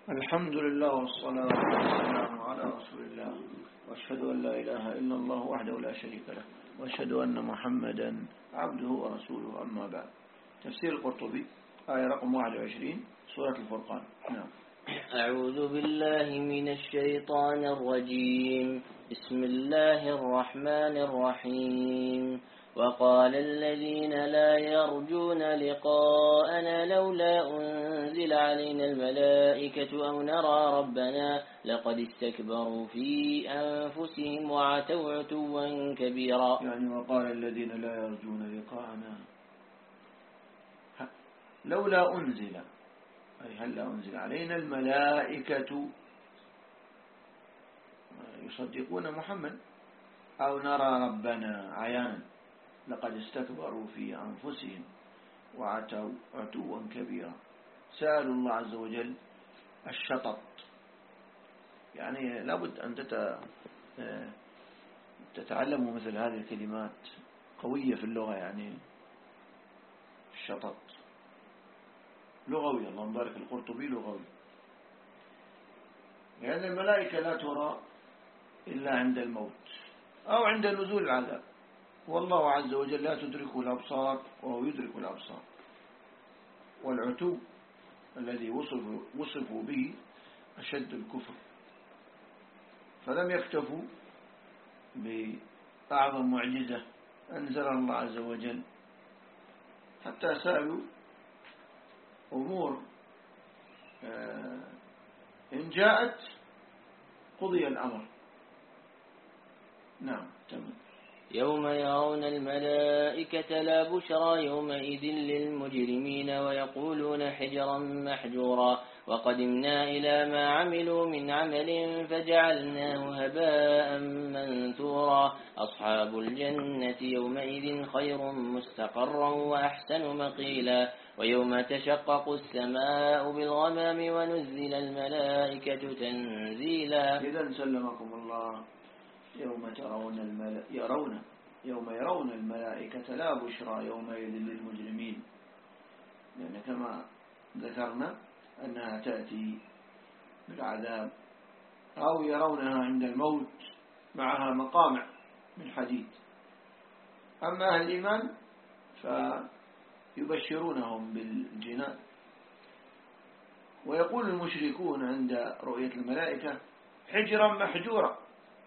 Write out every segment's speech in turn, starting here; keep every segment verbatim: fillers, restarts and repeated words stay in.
الحمد لله والصلاة والسلام على رسول الله، وأشهد أن لا إله إلا الله وحده لا شريك له، وأشهد أن محمدا عبده ورسوله. أما بعد، تفسير القرطبي آية رقم واحد وعشرين سورة الفرقان. نعم. أعوذ بالله من الشيطان الرجيم. بسم الله الرحمن الرحيم. وقال الذين لا يرجون لقاءنا لولا أنزل علينا الملائكة أو نرى ربنا لقد استكبروا في أنفسهم وعتوا عتوا كبيرا. يعني وقال الذين لا يرجون لقاءنا لولا أنزل، أي هل أنزل علينا الملائكة يصدقون محمد أو نرى ربنا عيانا لقد استكبروا في أنفسهم وعتوا عتوا كبيرا. سألوا الله عز وجل الشطط، يعني لابد أن تتعلموا مثل هذه الكلمات قوية في اللغة. يعني الشطط لغوي، اللهم بارك القرطبي لغوي، لأن يعني الملائكة لا ترى إلا عند الموت أو عند نزول العذاب، والله عز وجل لا تدركه الأبصار وهو يدرك الأبصار. والعتو الذي وصفوا, وصفوا به أشد الكفر، فلم يكتفوا بأعظم معجزة أنزل الله عز وجل، حتى سألوا أمور إن جاءت قضي الأمر. نعم. تمام. يوم يرون الملائكة لا بشرى يومئذ للمجرمين ويقولون حجرا محجورا. وقدمنا إلى ما عملوا من عمل فجعلناه هباء منثورا. أصحاب الجنة يومئذ خير مستقرا وأحسن مقيلا. ويوم تشقق السماء بالغمام ونزل الملائكة تنزيلا. إذن سلمكم الله يوم ترون الملائكة يرون يوم يرون الملائكة لا بشرى يومئذ للمجرمين، لأن كما ذكرنا أنها تأتي بالعذاب، أو يرونها عند الموت معها مقامع من حديد. أما أهل الإيمان فيبشرونهم بالجنان. ويقول المشركون عند رؤية الملائكة حجرا محجورا.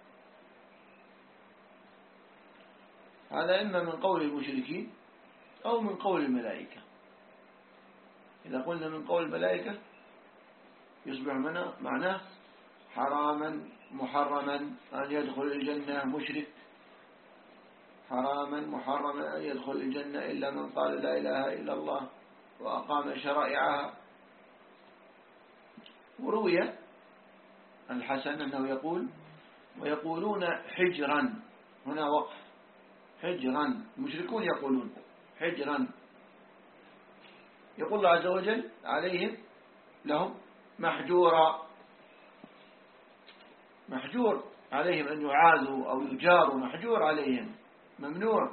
هذا إما من قول المشركين أو من قول الملائكة. إذا قلنا من قول الملائكة يصبح معناه حراما محرما أن يدخل الجنة مشرك، حراما محرما أن يدخل الجنة إلا من قال لا إله إلا الله وأقام شرائعها. وروي الحسن أنه يقول ويقولون حجرا، هنا وقف، حجرا. المشركون يقولون حجرا. يقول الله عز وجل عليهم لهم محجورا، محجور عليهم أن يعاذوا أو يجاروا، محجور عليهم، ممنوع.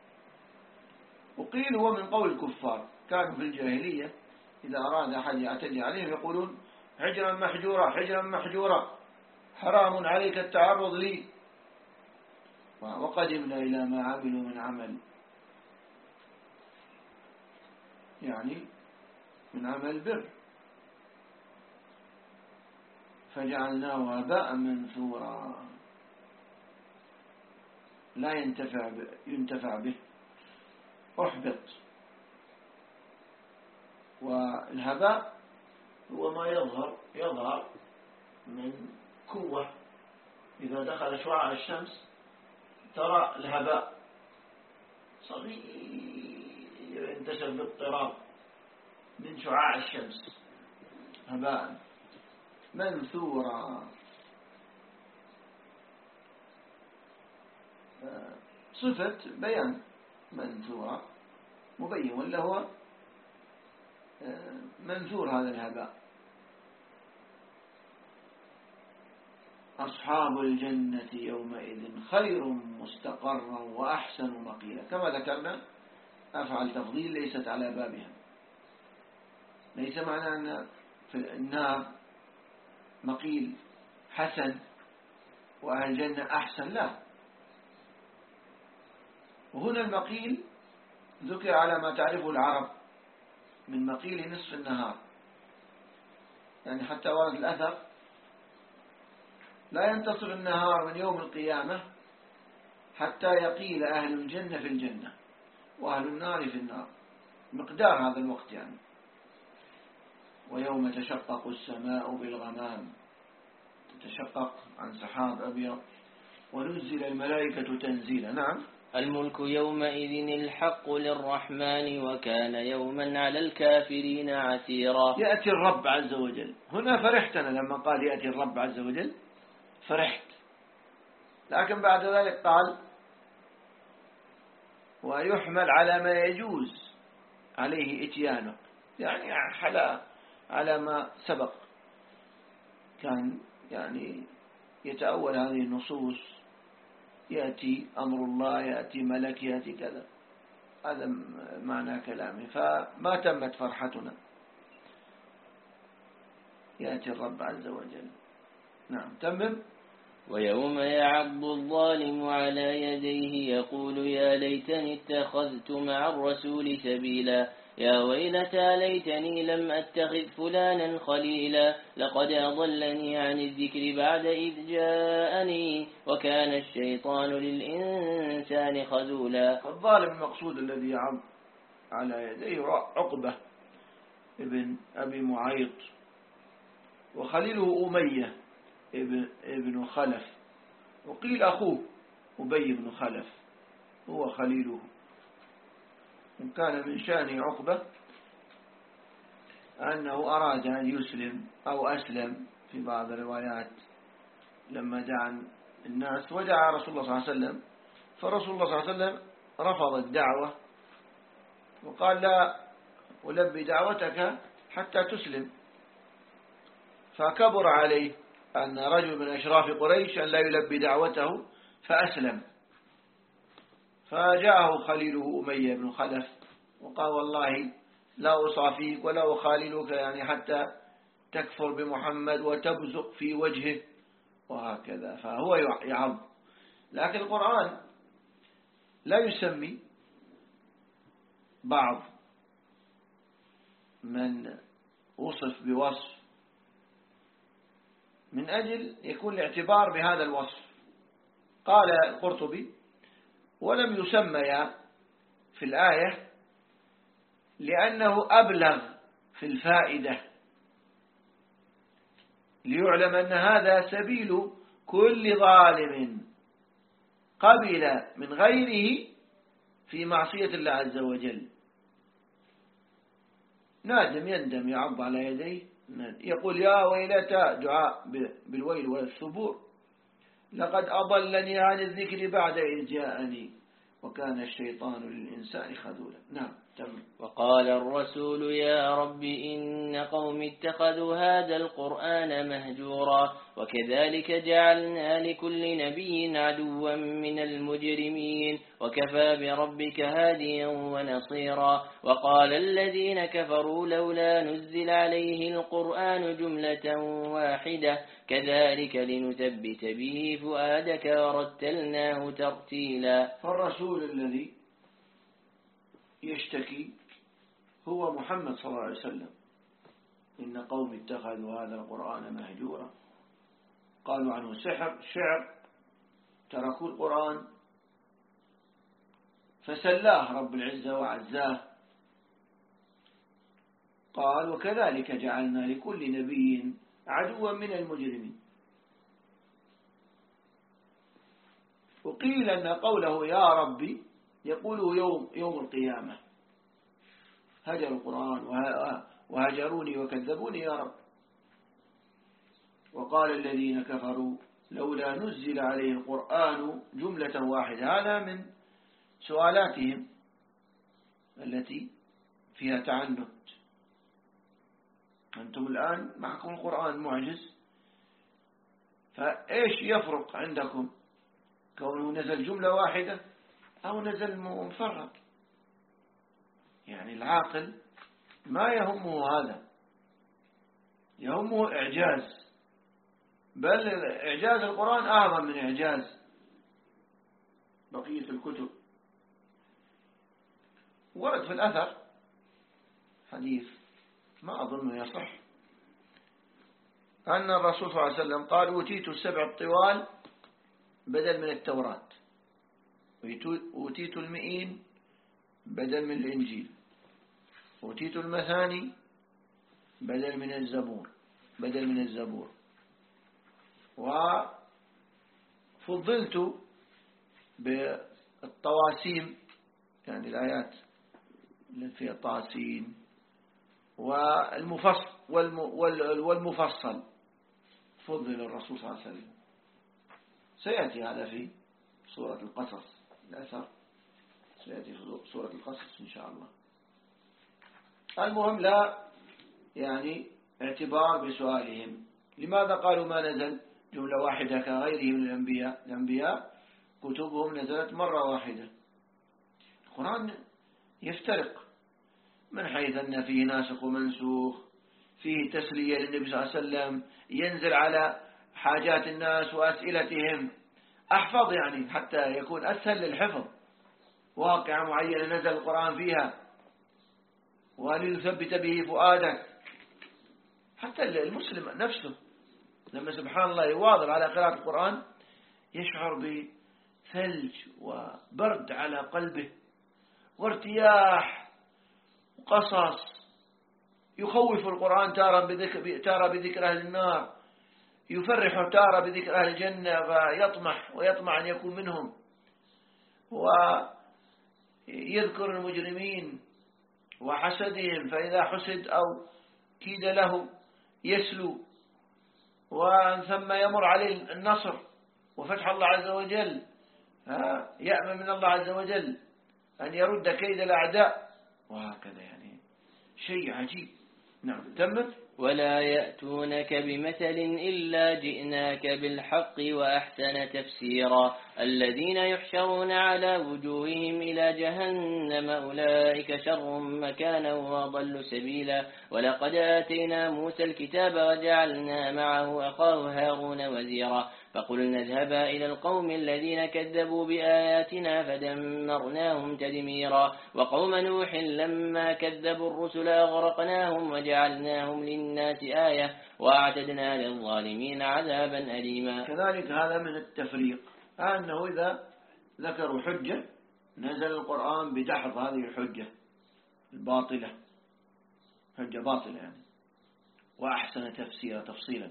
وقيل هو من قول الكفار، كانوا في الجاهلية إذا أراد أحد يعتدي عليهم يقولون حجرا محجورا، حجرا محجورا، حرام عليك التعرض لي. وقدمنا إلى ما عملوا من عمل، يعني من عمل بر، فجعلناه هباء منثورا، لا ينتفع ينتفع به، أحبط. والهباء هو ما يظهر يظهر من قوة، إذا دخل شعاع الشمس ترى الهباء صغير ينتشر باضطراب من شعاع الشمس، هباء منثورا. صفة بيان منثورا مبين، ولا هو منثور هذا الهباء. أصحاب الجنة يومئذ خير مستقرا وأحسن مقيلا. كما ذكرنا أفعل تفضيل ليست على بابها، ليس معنى أن في النار مقيل حسن وأهل الجنة أحسن، لا. وهنا المقيل ذكر على ما تعرفه العرب من مقيل نصف النهار، يعني حتى ورد الأثر لا ينتصف النهار من يوم القيامة حتى يقيل أهل الجنة في الجنة وأهل النار في النار، مقدار هذا الوقت يعني. ويوم تشقق السماء بالغمام، تتشقق عن سحاب أبيض، ونزل الملائكة تنزيلا. نعم. الملك يومئذ الحق للرحمن وكان يوما على الكافرين عسيرا. يأتي الرب عز وجل. هنا فرحت أنا لما قال يأتي الرب عز وجل، فرحت. لكن بعد ذلك قال ويحمل على ما يجوز عليه اتيانه، يعني على على ما سبق. كان يعني يتأول هذه النصوص، يأتي أمر الله، يأتي ملك، يأتي كذا. هذا معنى كلامه، فما تمت فرحتنا. يأتي الرب عز وجل. نعم، تمم. ويوم يعض الظالم على يديه يقول يا ليتني اتخذت مع الرسول سبيلا يا ويلتى ليتني لم أتخذ فلانا خليلا لقد أضلني عن الذكر بعد إذ جاءني وكان الشيطان للإنسان خذولا. الظالم المقصود الذي يعض على يديه عقبة ابن أبي معيط، وخليله أمية ابن, ابن خلف، وقيل أخوه أبي بن خلف هو خليله. وكان من شأن عقبة أنه أراد أن يسلم أو أسلم في بعض الروايات لما دعا الناس، ودعا رسول الله صلى الله عليه وسلم، فرسول الله صلى الله عليه وسلم رفض الدعوة وقال لا ألبي دعوتك حتى تسلم. فكبر عليه أن رجل من أشراف قريش أن لا يلبي دعوته فأسلم. فجاءه خليله أمية بن خلف وقال والله لا أصافيك ولا أخاللك، يعني حتى تكفر بمحمد وتبزق في وجهه وهكذا. فهو يعض. لكن القرآن لا يسمي بعض من وصف بوصف من أجل يكون الاعتبار بهذا الوصف. قال القرطبي ولم يسمى في الآية لأنه أبلغ في الفائدة، ليعلم أن هذا سبيل كل ظالم قبل من غيره في معصية الله عز وجل. نادم يندم يعض على يديه، يقول يا ويلتى، دعاء بالويل والثبور، لقد أضلني عن الذكر بعد إذ جاءني وكان الشيطان للإنسان خذولا. نعم، تمام. وقال الرسول يا رب إن قوم اتخذوا هذا القرآن مهجورا وكذلك جعلنا لكل نبي عدوا من المجرمين وكفى بربك هاديا ونصيرا. وقال الذين كفروا لولا نزل عليه القرآن جملة واحدة كذلك لنثبت به فؤادك ورتلناه ترتيلا. فالرسول الذي يشتكي هو محمد صلى الله عليه وسلم. إن قوم اتخذوا هذا القرآن مهجورا، قالوا عنه سحر شعر، تركوا القرآن فسلاه رب العزة وعزاه. قال وكذلك جعلنا لكل نبي عدوا من المجرمين. وقيل أن قوله يا ربي يقوله يوم, يوم القيامة، هجروا القرآن وهجروني وكذبوني يا رب. وقال الذين كفروا لولا نزل عليه القرآن جملة واحدة. هذا من سؤالاتهم التي فيها تعنت. أنتم الآن معكم القرآن معجز، فإيش يفرق عندكم كونه نزل جملة واحدة أو نزل مفرق؟ يعني العاقل ما يهمه هذا، يهمه إعجاز بل إعجاز القرآن أعظم من إعجاز بقية الكتب. ورد في الأثر حديث ما أظنه يصح أن الرسول صلى الله عليه وسلم قال أوتيت السبع الطوال بدل من التوراة، أوتيت المئين بدل من الإنجيل، أوتيت المثاني بدل من الزبور بدل من الزبور وفضلت بالطواسيم، يعني الآيات التي فيها طاسين، والمفصل والمفصل فضل الرسول صلى الله عليه وسلم. سيأتي هذا في سورة القصص، الأثر سيأتي في سورة القصص إن شاء الله. المهم لا يعني اعتبار بسؤالهم لماذا قالوا ما نزل جملة واحدة كغيره من الأنبياء. الأنبياء كتبهم نزلت مرة واحدة. القرآن يفترق من حيث أن فيه ناسخ ومنسوخ، فيه تسلية للنبي صلى الله عليه وسلم، ينزل على حاجات الناس وأسئلتهم، أحفظ يعني حتى يكون أسهل للحفظ، واقعة معينة نزل القرآن فيها وليثبت به فؤادك. حتى المسلم نفسه لما سبحان الله يواظب على قراءة القرآن يشعر بثلج وبرد على قلبه وارتياح وقصص. يخوف القرآن تارة بذكر, تارة بذكر أهل النار، يفرح تارة بذكر أهل الجنة فيطمح ويطمع أن يكون منهم، ويذكر المجرمين وحسدهم فإذا حسد أو كيد له يسلو، وثم يمر عليه النصر وفتح الله عز وجل، يأمن من الله عز وجل أن يرد كيد الأعداء، وهكذا يعني شيء عجيب. نعم تمت. ولا يأتونك بمثل إلا جئناك بالحق وأحسن تفسيرا الذين يحشرون على وجوههم إلى جهنم أولئك شر مكانا وأضل سبيلا ولقد آتينا موسى الكتاب وجعلنا معه أخاه هارون وزيرا فقلنا اذهبا إلى القوم الذين كذبوا بآياتنا فدمرناهم تدميرا وقوم نوح لما كذبوا الرسل أغرقناهم وجعلناهم للناس آية وأعتدنا للظالمين عذابا أليما. كذلك هذا من التفريق، أنه إذا ذكروا حجة نزل القرآن بدحض هذه الحجة الباطلة، حجة باطلة يعني، وأحسن تفسيرا تفصيلا.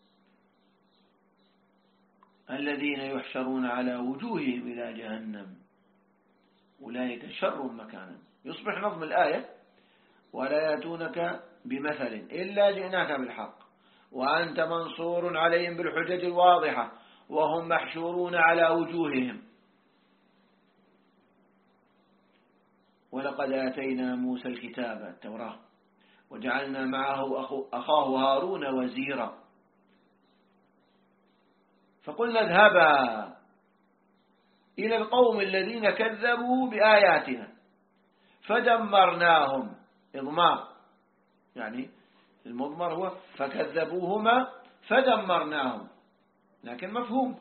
الذين يحشرون على وجوههم إلى جهنم أولئك شر مكانا. يصبح نظم الآية ولا يأتونك بمثل إلا جئناك بالحق وأنت منصور عليهم بالحجج الواضحة وهم محشورون على وجوههم. ولقد آتينا موسى الكتاب التوراة وجعلنا معه أخاه هارون وزيرا فقلنا اذهبا إلى القوم الذين كذبوا بآياتنا فدمرناهم. إضمار يعني المضمر هو فكذبوهما فدمرناهم، لكن مفهوم.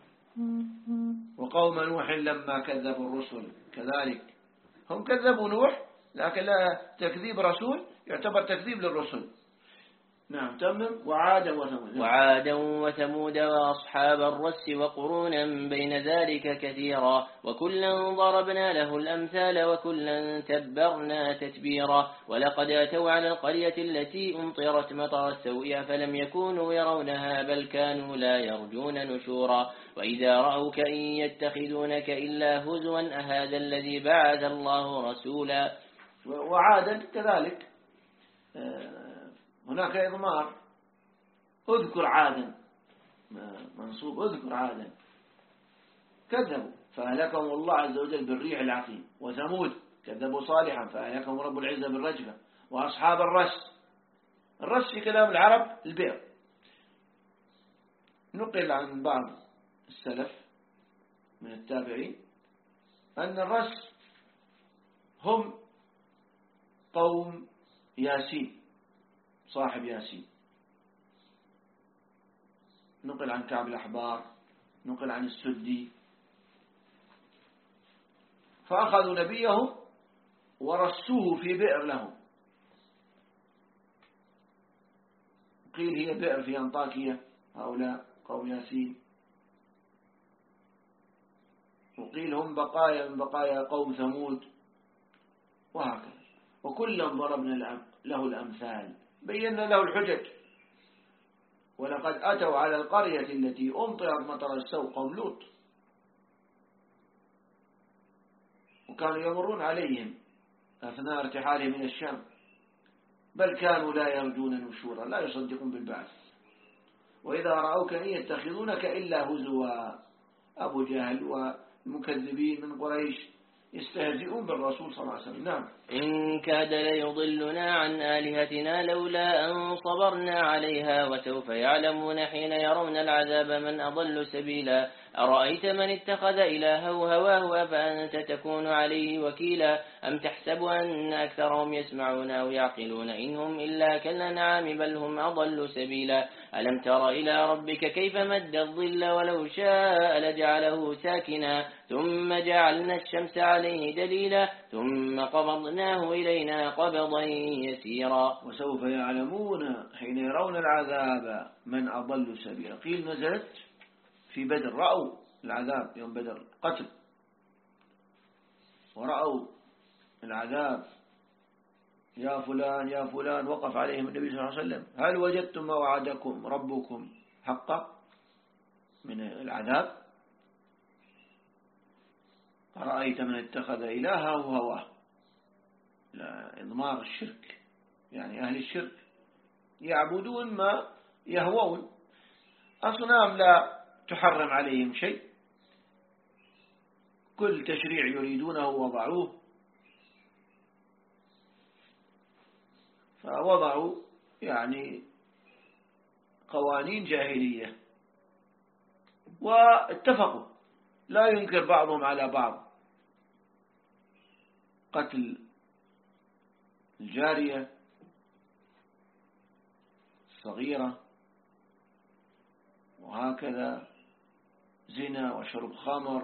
وقوم نوح لما كذبوا الرسل كذلك، هم كذبوا نوح لكن لا تكذيب رسول يعتبر تكذيب للرسل. نعم تمم. وعادا وثمود وعادا وثمود وأصحاب الرس وقرونا بين ذلك كثيرا وكلا ضربنا له الأمثال وكلا تبرنا تتبيرا ولقد أتوا على القرية التي أمطرت مطر السوء فلم يكونوا يرونها بل كانوا لا يرجون نشورا وإذا رأوك إن يتخذونك إلا هزوا أهذا الذي بعث الله رسولا. وعادا كذلك هناك إضمار، اذكر عادا منصوب، اذكر عادا كذبوا فأهلكهم الله عز وجل بالريح العقيم. وثمود كذبوا صالحا فأهلكهم رب العزة بالرجفة. وأصحاب الرس، الرس في كلام العرب البئر. نقل عن بعض السلف من التابعين أن الرس هم قوم ياسين صاحب ياسين، نقل عن كعب الأحبار، نقل عن السدي. فأخذوا نبيهم ورسوه في بئر لهم، قيل هي بئر في أنطاكية، هؤلاء قوم ياسين، وقيل هم بقايا من بقايا قوم ثمود، وهكذا. وكلا ضربنا له الأمثال، بينا له الحجج. ولقد أتوا على القرية التي أمطرت مطر السوء، قوم لوط، وكانوا يمرون عليهم أثناء ارتحالهم من الشام، بل كانوا لا يرجون نشورا، لا يصدقون بالبعث، وإذا رأوك إن يتخذونك إلا هزوا. أبو جهل والمكذبين من قريش يستهزئون بالرسول صلى الله عليه وسلم. نعم. إن كاد ليضلنا عن آلهتنا لولا أن صبرنا عليها وسوف يعلمون حين يرون العذاب من أضل سبيلا. أرأيت من اتخذ إلهه هواه أفأنت تكون عليه وكيلا أم تحسب أن أكثرهم يسمعون أو يعقلون إنهم إلا كالأنعام بل هم أضل سبيلا. ألم تر إلى ربك كيف مد الظل ولو شاء لجعله ساكنا ثم جعلنا الشمس عليه دليلا ثم قبضناه إلينا قبضا يسيرا. وسوف يعلمون حين يرون العذاب من أضل سبيلا. قيل نزلت في بدر، رأوا العذاب يوم بدر قتل، ورأوا العذاب، يا فلان يا فلان، وقف عليهم النبي صلى الله عليه وسلم: هل وجدتم ما وعدكم ربكم حقا من العذاب؟ أرأيت من اتخذ إلهه هواه. لا، إضمار الشرك، يعني أهل الشرك يعبدون ما يهوون، أصنام لا تحرم عليهم شيء، كل تشريع يريدونه وضعوه، فوضعوا يعني قوانين جاهلية، واتفقوا لا ينكر بعضهم على بعض قتل الجارية الصغيرة، وهكذا زنا وشرب خمر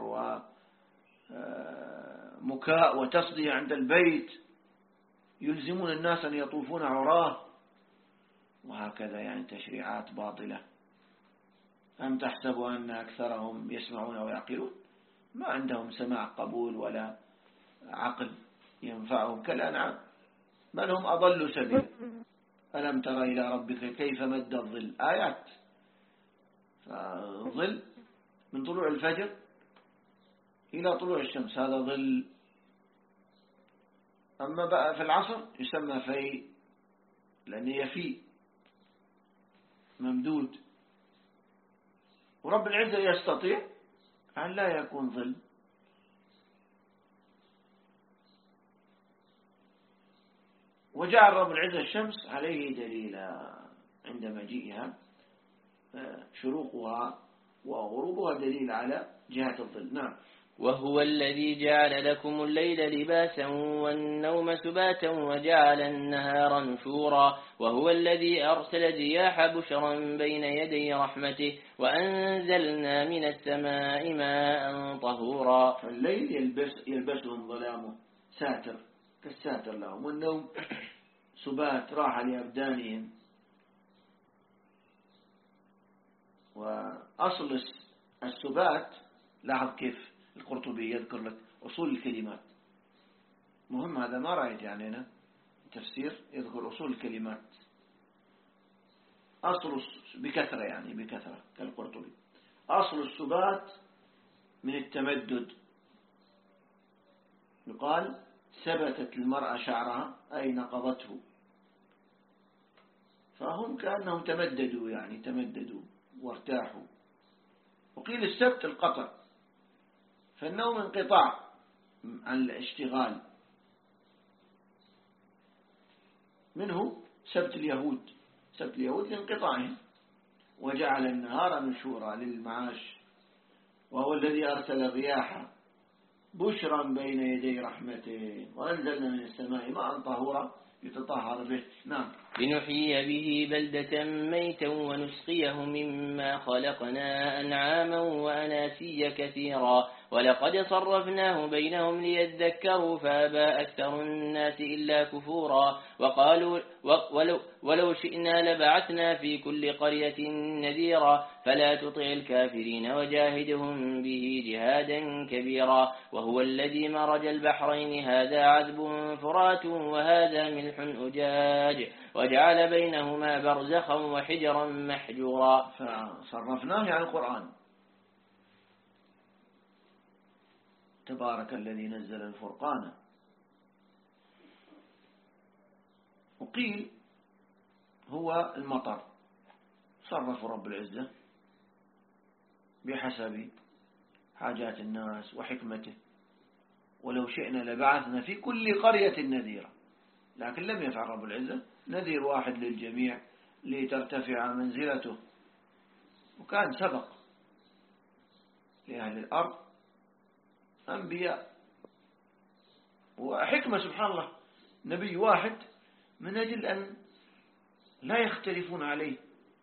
ومكاء وتصدية عند البيت، يلزمون الناس أن يطوفون عراه، وهكذا يعني تشريعات باطلة. أم تحسب أن أكثرهم يسمعون ويعقلون؟ ما عندهم سماع قبول ولا عقل ينفعهم، كالأنعام بل هم أضل سبيل. ألم تر إلى ربك كيف مد الظل؟ آيات. فظل من طلوع الفجر إلى طلوع الشمس، هذا ظل. أما بقى في العصر يسمى في، لأنه يفي ممدود. ورب العزة يستطيع أن لا يكون ظل. وجعل رب العزة الشمس عليه دليلا عند مجيئها، شروقها وغروبها دليل على جهة الظل. نعم. وهو الذي جعل لكم الليل لباسا والنوم سباتا وجعل النهار نشورا وهو الذي أرسل الرياح بشرا بين يدي رحمته وأنزلنا من السماء ماء طهورا. فالليل يلبس يلبسهم ظلامه ساتر كالساتر لهم، والنوم سبات راحة لأبدانهم. وأصل السبات، لاحظ كيف القرطبي يذكر لك أصول الكلمات، مهم هذا، ما رأيت يعني أنا تفسير يذكر أصول الكلمات، أصل بكثرة يعني بكثرة كالقرطبي. أصل السبات من التمدد، يقال ثبتت المرأة شعرها أي نقضته، فهم كأنهم تمددوا يعني تمددوا وارتاحوا. وقيل السبت القطع، فالنوم انقطاع عن الاشتغال، منه سبت اليهود، سبت اليهود لانقطاعهم. وجعل النهار نشورا للمعاش، وهو الذي أرسل الرياح بشرا بين يدي رحمته وأنزلنا من السماء ماء طهورا يتطهر به. نعم. لنحيي به بلدة ميتا ونسقيه مما خلقنا أنعاما وأناسيا كثيرا ولقد صرفناه بينهم ليذكروا فأبى أكثر الناس إلا كفورا وقالوا ولو, ولو شئنا لبعثنا في كل قرية نذيرا فلا تطع الكافرين وجاهدهم به جهادا كبيرا وهو الذي مرج البحرين هذا عذب فرات وهذا ملح أجاج وجعل بينهما برزخا وحجرا محجورا. فصرفناه يعني القرآن. تبارك الذي نزل الفرقان. وقيل هو المطر، صرف رب العزة بحسب حاجات الناس وحكمته. ولو شئنا لبعثنا في كل قرية نذيرا، لكن لم يفعل رب العزة، نذير واحد للجميع لترتفع منزلته. وكان سبق لأهل الأرض أنبياء وحكمة سبحان الله، نبي واحد من أجل أن لا يختلفون عليه.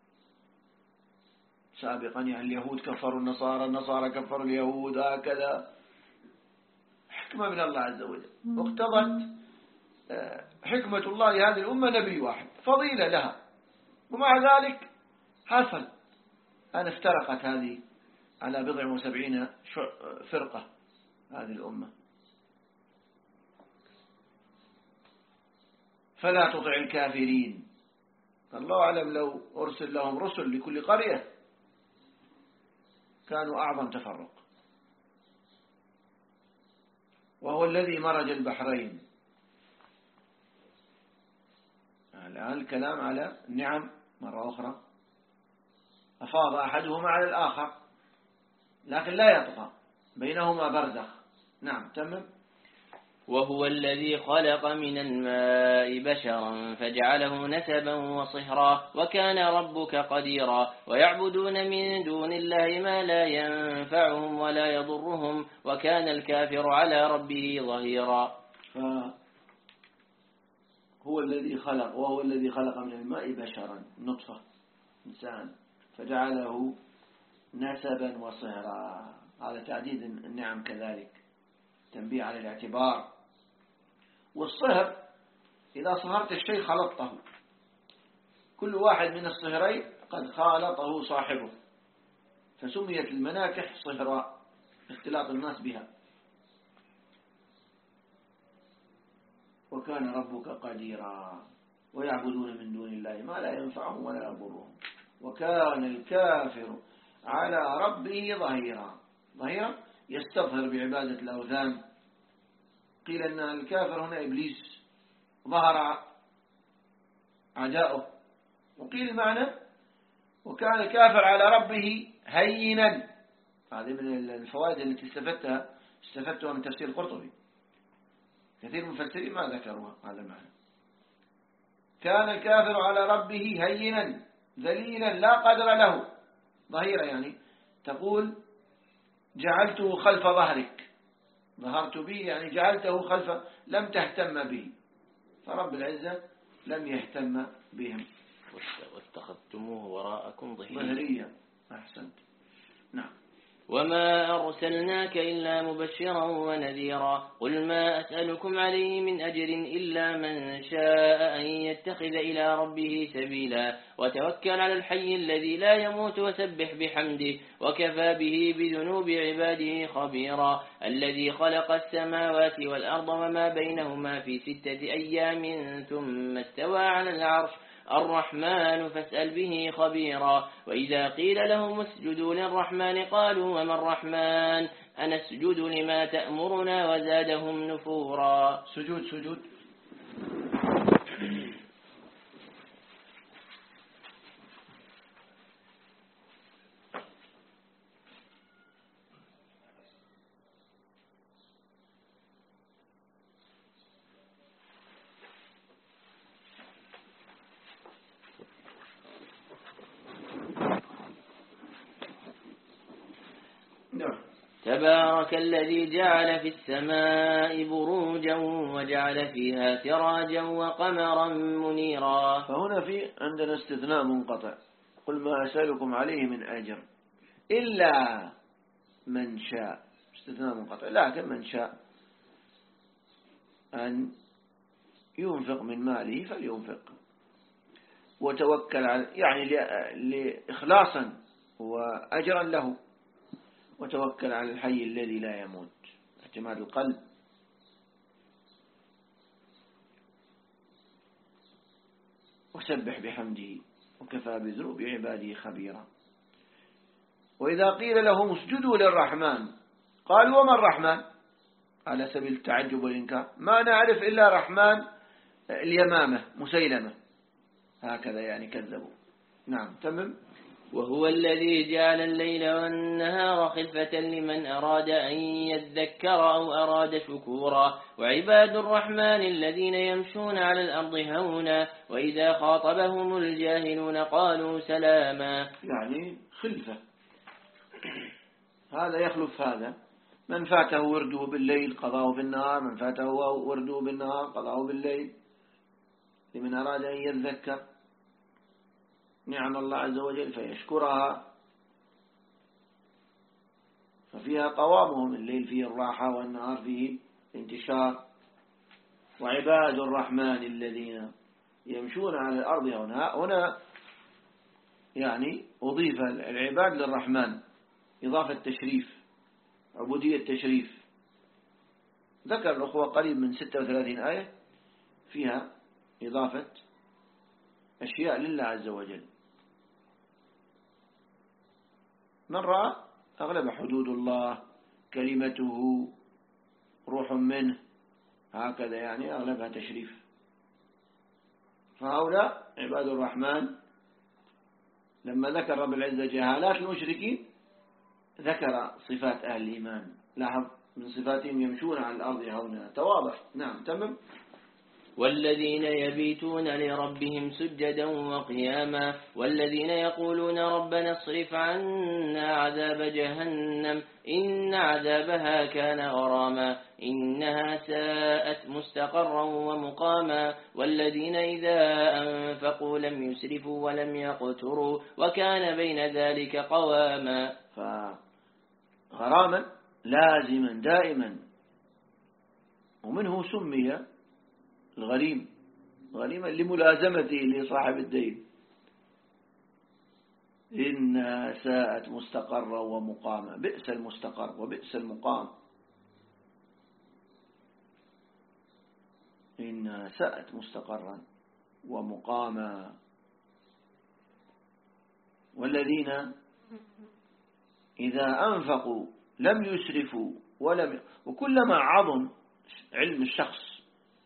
سابقا يعني اليهود كفروا النصارى، النصارى كفروا اليهود، هكذا حكمة من الله عز وجل. واقتضت حكمة الله لهذه الأمة نبي واحد، فضيلة لها. ومع ذلك حصل أن افترقت هذه على بضع وسبعين فرقة هذه الأمة. فلا تطع الكافرين. الله أعلم لو أرسل لهم رسل لكل قرية كانوا أعظم تفرق. وهو الذي مرج البحرين. الآن الكلام على النعم مرة أخرى، أفاض أحدهما على الآخر لكن لا يطغى، بينهما برزخ. نعم تمام. وهو الذي خلق من الماء بشرا فجعله نسبا وصهرا وكان ربك قديرا ويعبدون من دون الله ما لا ينفعهم ولا يضرهم وكان الكافر على ربه ظهيرا. هو الذي خلق، وهو الذي خلق من الماء بشرا نطفة إنسان فجعله نسبا وصهرا. هذا تعديد النعم كذلك، تنبيه على الاعتبار. والصهر إذا صهرت الشيء خلطته، كل واحد من الصهرين قد خالطه صاحبه، فسميت المناكح صهراء اختلاط الناس بها. وكان ربك قديرا ويعبدون من دون الله ما لا ينفعهم ولا يضرهم وكان الكافر على ربه ظهيرا. ظهيرا يستظهر بعبادة الأوثان. قيل أن الكافر هنا إبليس، ظهر عداؤه. وقيل المعنى وكان الكافر على ربه هينا. هذه من الفوائد التي استفدتها استفدتها من تفسير القرطبي. كثير من المفسرين ما ذكروا هذا المعنى. كان الكافر على ربه هينا ذليلا لا قدر له. ظهيرا يعني تقول جعلته خلف ظهرك، ظهرت به يعني جعلته خلف، لم تهتم به. فرب العزة لم يهتم بهم. واتخذتموه وراءكم ظهريا. أحسنت. نعم. وما أرسلناك إلا مبشرا ونذيرا قل ما أسألكم عليه من أجر إلا من شاء أن يتخذ إلى ربه سبيلا وتوكل على الحي الذي لا يموت وسبح بحمده وكفى به بذنوب عباده خبيرا الذي خلق السماوات والأرض وما بينهما في ستة أيام ثم استوى على العرش الرحمن فاسأل به خبيرا وإذا قيل لهم اسجدوا للرحمن قالوا وما الرحمن أنسجد لما تأمرنا وزادهم نفورا. سجود سجود. تبارك الذي جعل في السماء بروجا وجعل فيها سراجا وقمرا منيرا. فهنا في عندنا استثناء منقطع، قل ما أسألكم عليه من أجر إلا من شاء، استثناء منقطع، لكن من شاء أن ينفق من ماله فلينفق وتوكل على، يعني لإخلاصا وأجرا له، وتوكل على الحي الذي لا يموت، اعتماد القلب. وسبح بحمده وكفى بذنوب عباده خبيرا. وإذا قيل لهم اسجدوا للرحمن قالوا وما الرحمن، على سبيل التعجب والإنكار، ما نعرف إلا رحمن اليمامة مسيلمة، هكذا يعني كذبوا. نعم تمام. وهو الذي جعل الليل والنهار خلفة لمن أراد أن يذكر أو أراد شكورا. وعباد الرحمن الذين يمشون على الأرض هونا وإذا خاطبهم الجاهلون قالوا سلاما. يعني خلفة، هذا يخلف هذا، من فاته ورده بالليل قضاه بالنهار، من فاته ورده بالنهار قضاه بالليل، لمن أراد أن يذكر نعم الله عز وجل فيشكرها، ففيها قوامهم، الليل فيه الراحة والنهار فيه انتشار. وعباد الرحمن الذين يمشون على الأرض هنا، هنا يعني أضيف العباد للرحمن إضافة تشريف، عبودية تشريف. ذكر الأخوة قريب من ستة وثلاثين آية فيها إضافة أشياء لله عز وجل. من رأى أغلب حدود الله، كلمته، روح منه، هكذا يعني أغلبها تشريف. فهؤلاء عباد الرحمن لما ذكر رب العزة جهالات المشركين ذكر صفات أهل الإيمان. لاحظ من صفاتهم يمشون على الأرض هونا، تواضع. نعم تمام. والذين يبيتون لربهم سجدا وقياما. والذين يقولون ربنا اصرف عنا عذاب جهنم إن عذابها كان غراما إنها ساءت مستقرا ومقاما. والذين إذا أنفقوا لم يسرفوا ولم يقتروا وكان بين ذلك قواما. فغراما لازما دائما، ومنه سمي الغريم غريما لملازمته لصاحب الدين. إنها ساءت مستقرا ومقاما، بئس المستقر وبئس المقام. إنها ساءت مستقرا ومقاما. والذين إذا أنفقوا لم يسرفوا ولم ي... وكلما عظم علم الشخص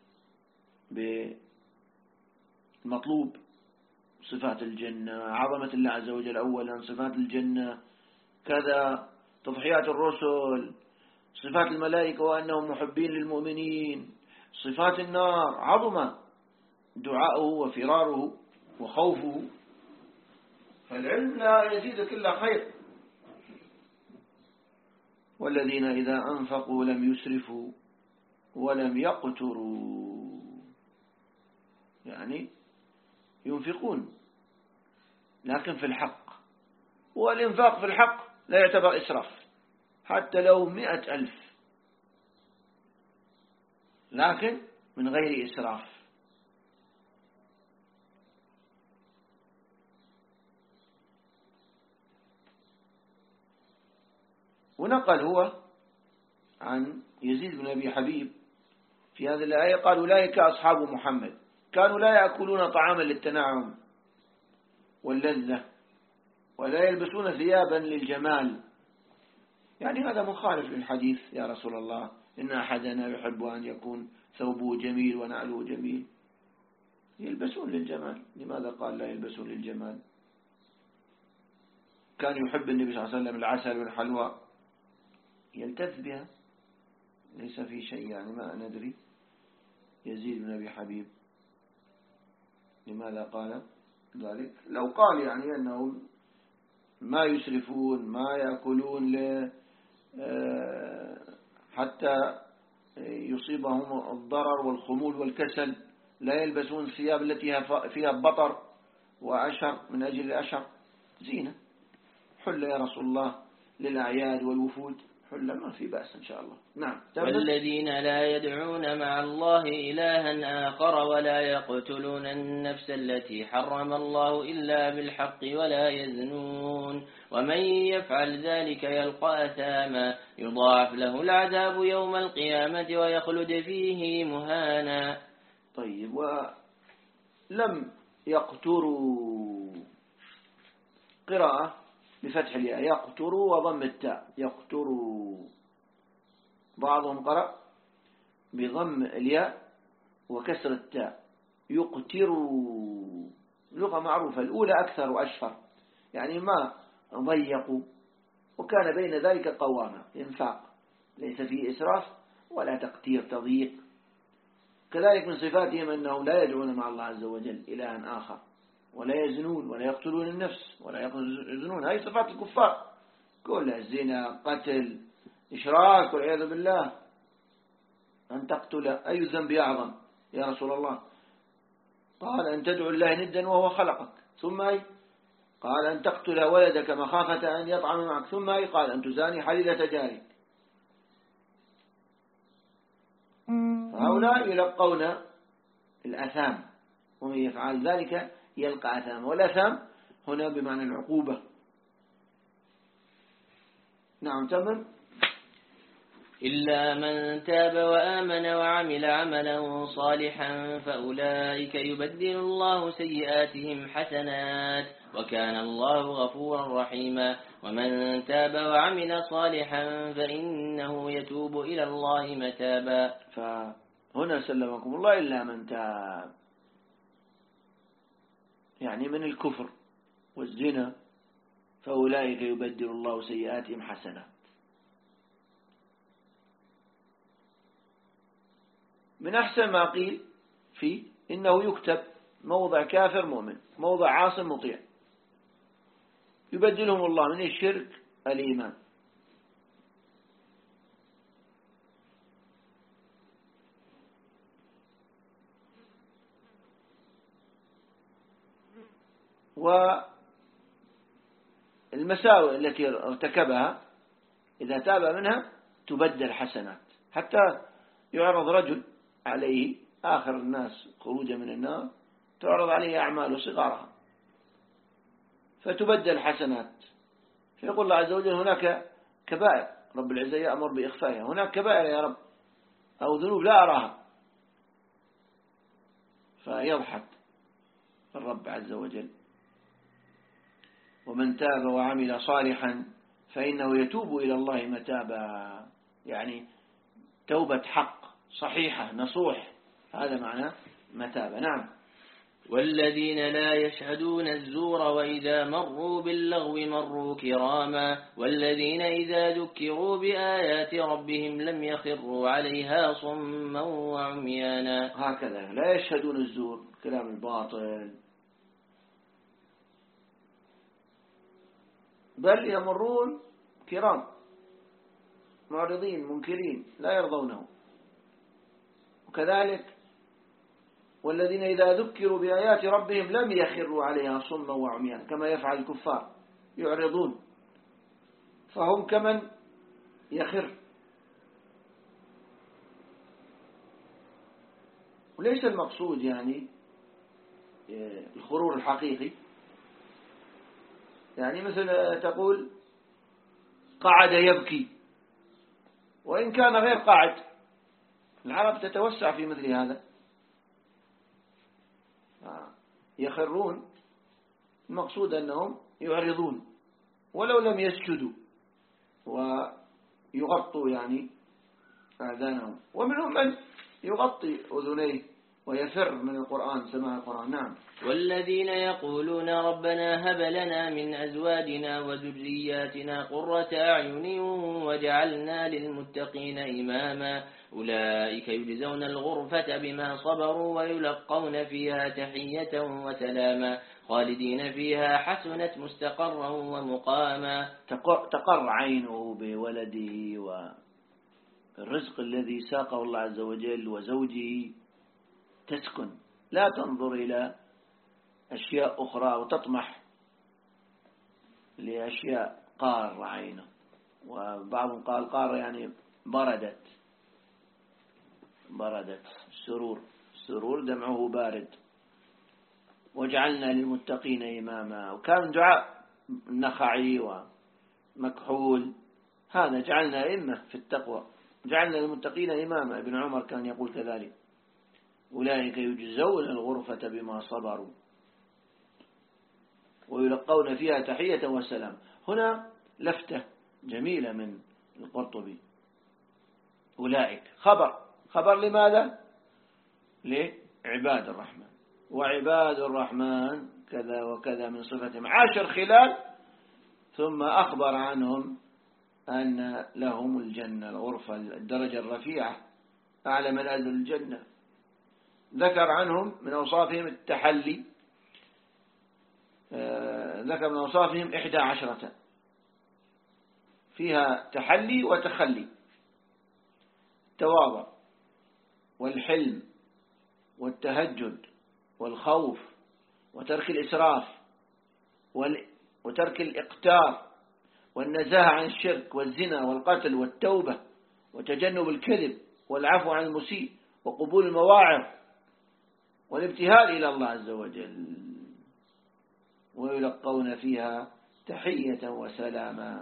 بالمطلوب، صفات الجنة، عظمة الله عز وجل أولا، صفات الجنة كذا، تضحيات الرسل، صفات الملائكة وأنهم محبين للمؤمنين، صفات النار، عظمة دعاؤه وفراره وخوفه، فالعلم لا يزيدك إلا خير. والذين إذا أنفقوا لم يسرفوا ولم يقتروا، يعني ينفقون لكن في الحق، والإنفاق في الحق لا يعتبر إسراف حتى لو مئة ألف، لكن من غير إسراف. ونقل هو عن يزيد بن أبي حبيب في هذه الآية قال أولئك أصحاب محمد كانوا لا يأكلون طعاما للتنعم واللذة ولا يلبسون ثيابا للجمال. يعني هذا مخالف للحديث يا رسول الله إن أحدنا يحب أن يكون ثوبه جميل ونعله جميل. يلبسون للجمال، لماذا قال لا يلبسون للجمال؟ كان يحب النبي صلى الله عليه وسلم العسل والحلوى يلتذ بها، ليس في شيء يعني ما ندري. يزيد بن أبي حبيب لماذا قال ذلك؟ لو قال يعني أنهم ما يسرفون ما يأكلون حتى يصيبهم الضرر والخمول والكسل، لا يلبسون الثياب التي فيها بطر وأشر من أجل الأشر، زينة. حل يا رسول الله للأعياد والوفود، حل ما في بأس إن شاء الله. نعم. والذين لا يدعون مع الله إلها آخر ولا يقتلون النفس التي حرم الله إلا بالحق ولا يزنون ومن يفعل ذلك يلقى أثاما يضاعف له العذاب يوم القيامة ويخلد فيه مهانا. طيب، ولم يقتروا قراءة بفتح الياء، يقتروا وضم التاء، يقتروا. بعضهم قرأ بضم الياء وكسر التاء، يقتروا. لغة معروفة، الأولى أكثر وأشفر، يعني ما ضيقوا، وكان بين ذلك قوامة، إنفاق، ليس فيه إسراف ولا تقتير تضييق. كذلك من صفاتهم أنهم لا يدعون مع الله عز وجل إلها آخر، ولا يزنون ولا يقتلون النفس ولا يزنون. هذه صفات الكفار كلها، الزنا، قتل، إشراك والعياذ بالله. أن تقتل أي ذنب أعظم يا رسول الله؟ قال أن تدعو الله ندا وهو خلقك، ثم أي قال أن تقتل ولدك مخافة أن يطعم معك، ثم أي قال أن تزاني حليلة جارك. فهؤلاء يلقون الأثام، ومن يفعل ذلك يلقى أثام، والأثام هنا بمعنى العقوبة. نعم. تمام. إلا من تاب وآمن وعمل عملا صالحا فأولئك يبدل الله سيئاتهم حسنات وكان الله غفورا رحيما ومن تاب وعمل صالحا فإنه يتوب إلى الله متابا. فهنا سلمكم الله إلا من تاب، يعني من الكفر والزنا، فأولئك يبدل الله سيئاتهم حسنات. من أحسن ما قيل فيه إنه يكتب موضع كافر مؤمن، موضع عاصم مطيع، يبدلهم الله من الشرك الإيمان. والمساوئ التي ارتكبها إذا تاب منها تبدل حسنات، حتى يعرض رجل عليه آخر الناس خروجا من النار، تعرض عليه أعماله صغارها فتبدل حسنات، فيقول الله عز وجل هناك كبائر رب العزة يأمر بإخفائها، هناك كبائر يا رب أو ذنوب لا أراها، فيضحك الرب عز وجل. ومن تاب وعمل صالحا فإنه يتوب إلى الله متابا، يعني توبة حق صحيحة نصوح، هذا معنى متابة. نعم. والذين لا يشهدون الزور وإذا مروا باللغو مروا كراما والذين إذا ذكروا بآيات ربهم لم يخروا عليها صما وعميانا. هكذا لا يشهدون الزور، كلام الباطل، بل يمرون كرام معرضين منكرين لا يرضونه. وكذلك والذين إذا ذكروا بآيات ربهم لم يخروا عليها صما وعميانا، كما يفعل الكفار يعرضون، فهم كمن يخر. وليس المقصود يعني الخرور الحقيقي، يعني مثل تقول قعد يبكي، وإن كان غير قاعد، العرب تتوسع في مثل هذا، يخرون، المقصود أنهم يعرضون ولو لم يسجدوا ويغطوا يعني آذانهم. ومنهم من يغطي أذنيه ويفر من القرآن سماع القرآن. نعم. والذين يقولون ربنا هب لنا من أزواجنا وذرياتنا قرة أعين وجعلنا للمتقين إماما أولئك يجزون الغرفة بما صبروا ويلقون فيها تحية وسلاما خالدين فيها حسنت مستقرا ومقاما. تقر عينه بولده والرزق الذي ساقه الله عز وجل وزوجه، تسكن لا تنظر إلى أشياء أخرى وتطمح لأشياء قار عينه. وبعضهم قال قار يعني بردت بردت السرور، السرور دمعه بارد. وجعلنا للمتقين إماما، وكان دعاء النخعي ومكحول هذا جعلنا إمة في التقوى، جعلنا للمتقين إماما. ابن عمر كان يقول كذلك أولئك يجزون الغرفة بما صبروا ويلقون فيها تحية وسلام. هنا لفتة جميلة من القرطبي، أولئك خبر، خبر لماذا؟ لعباد الرحمن، وعباد الرحمن كذا وكذا من صفتهم عاشر خلال، ثم أخبر عنهم أن لهم الجنة، الغرفة، الدرجة الرفيعة، أعلى منازل الجنة. ذكر عنهم من أوصافهم التحلي، ذكر من أوصافهم إحدى عشرة فيها تحلي وتخلي، التواضع والحلم والتهجد والخوف وترك الإسراف وترك الإقتار والنزاهة عن الشرك والزنا والقتل والتوبة وتجنب الكذب والعفو عن المسيء وقبول المواعظ والابتهال إلى الله عز وجل. ويلقون فيها تحية وسلاما،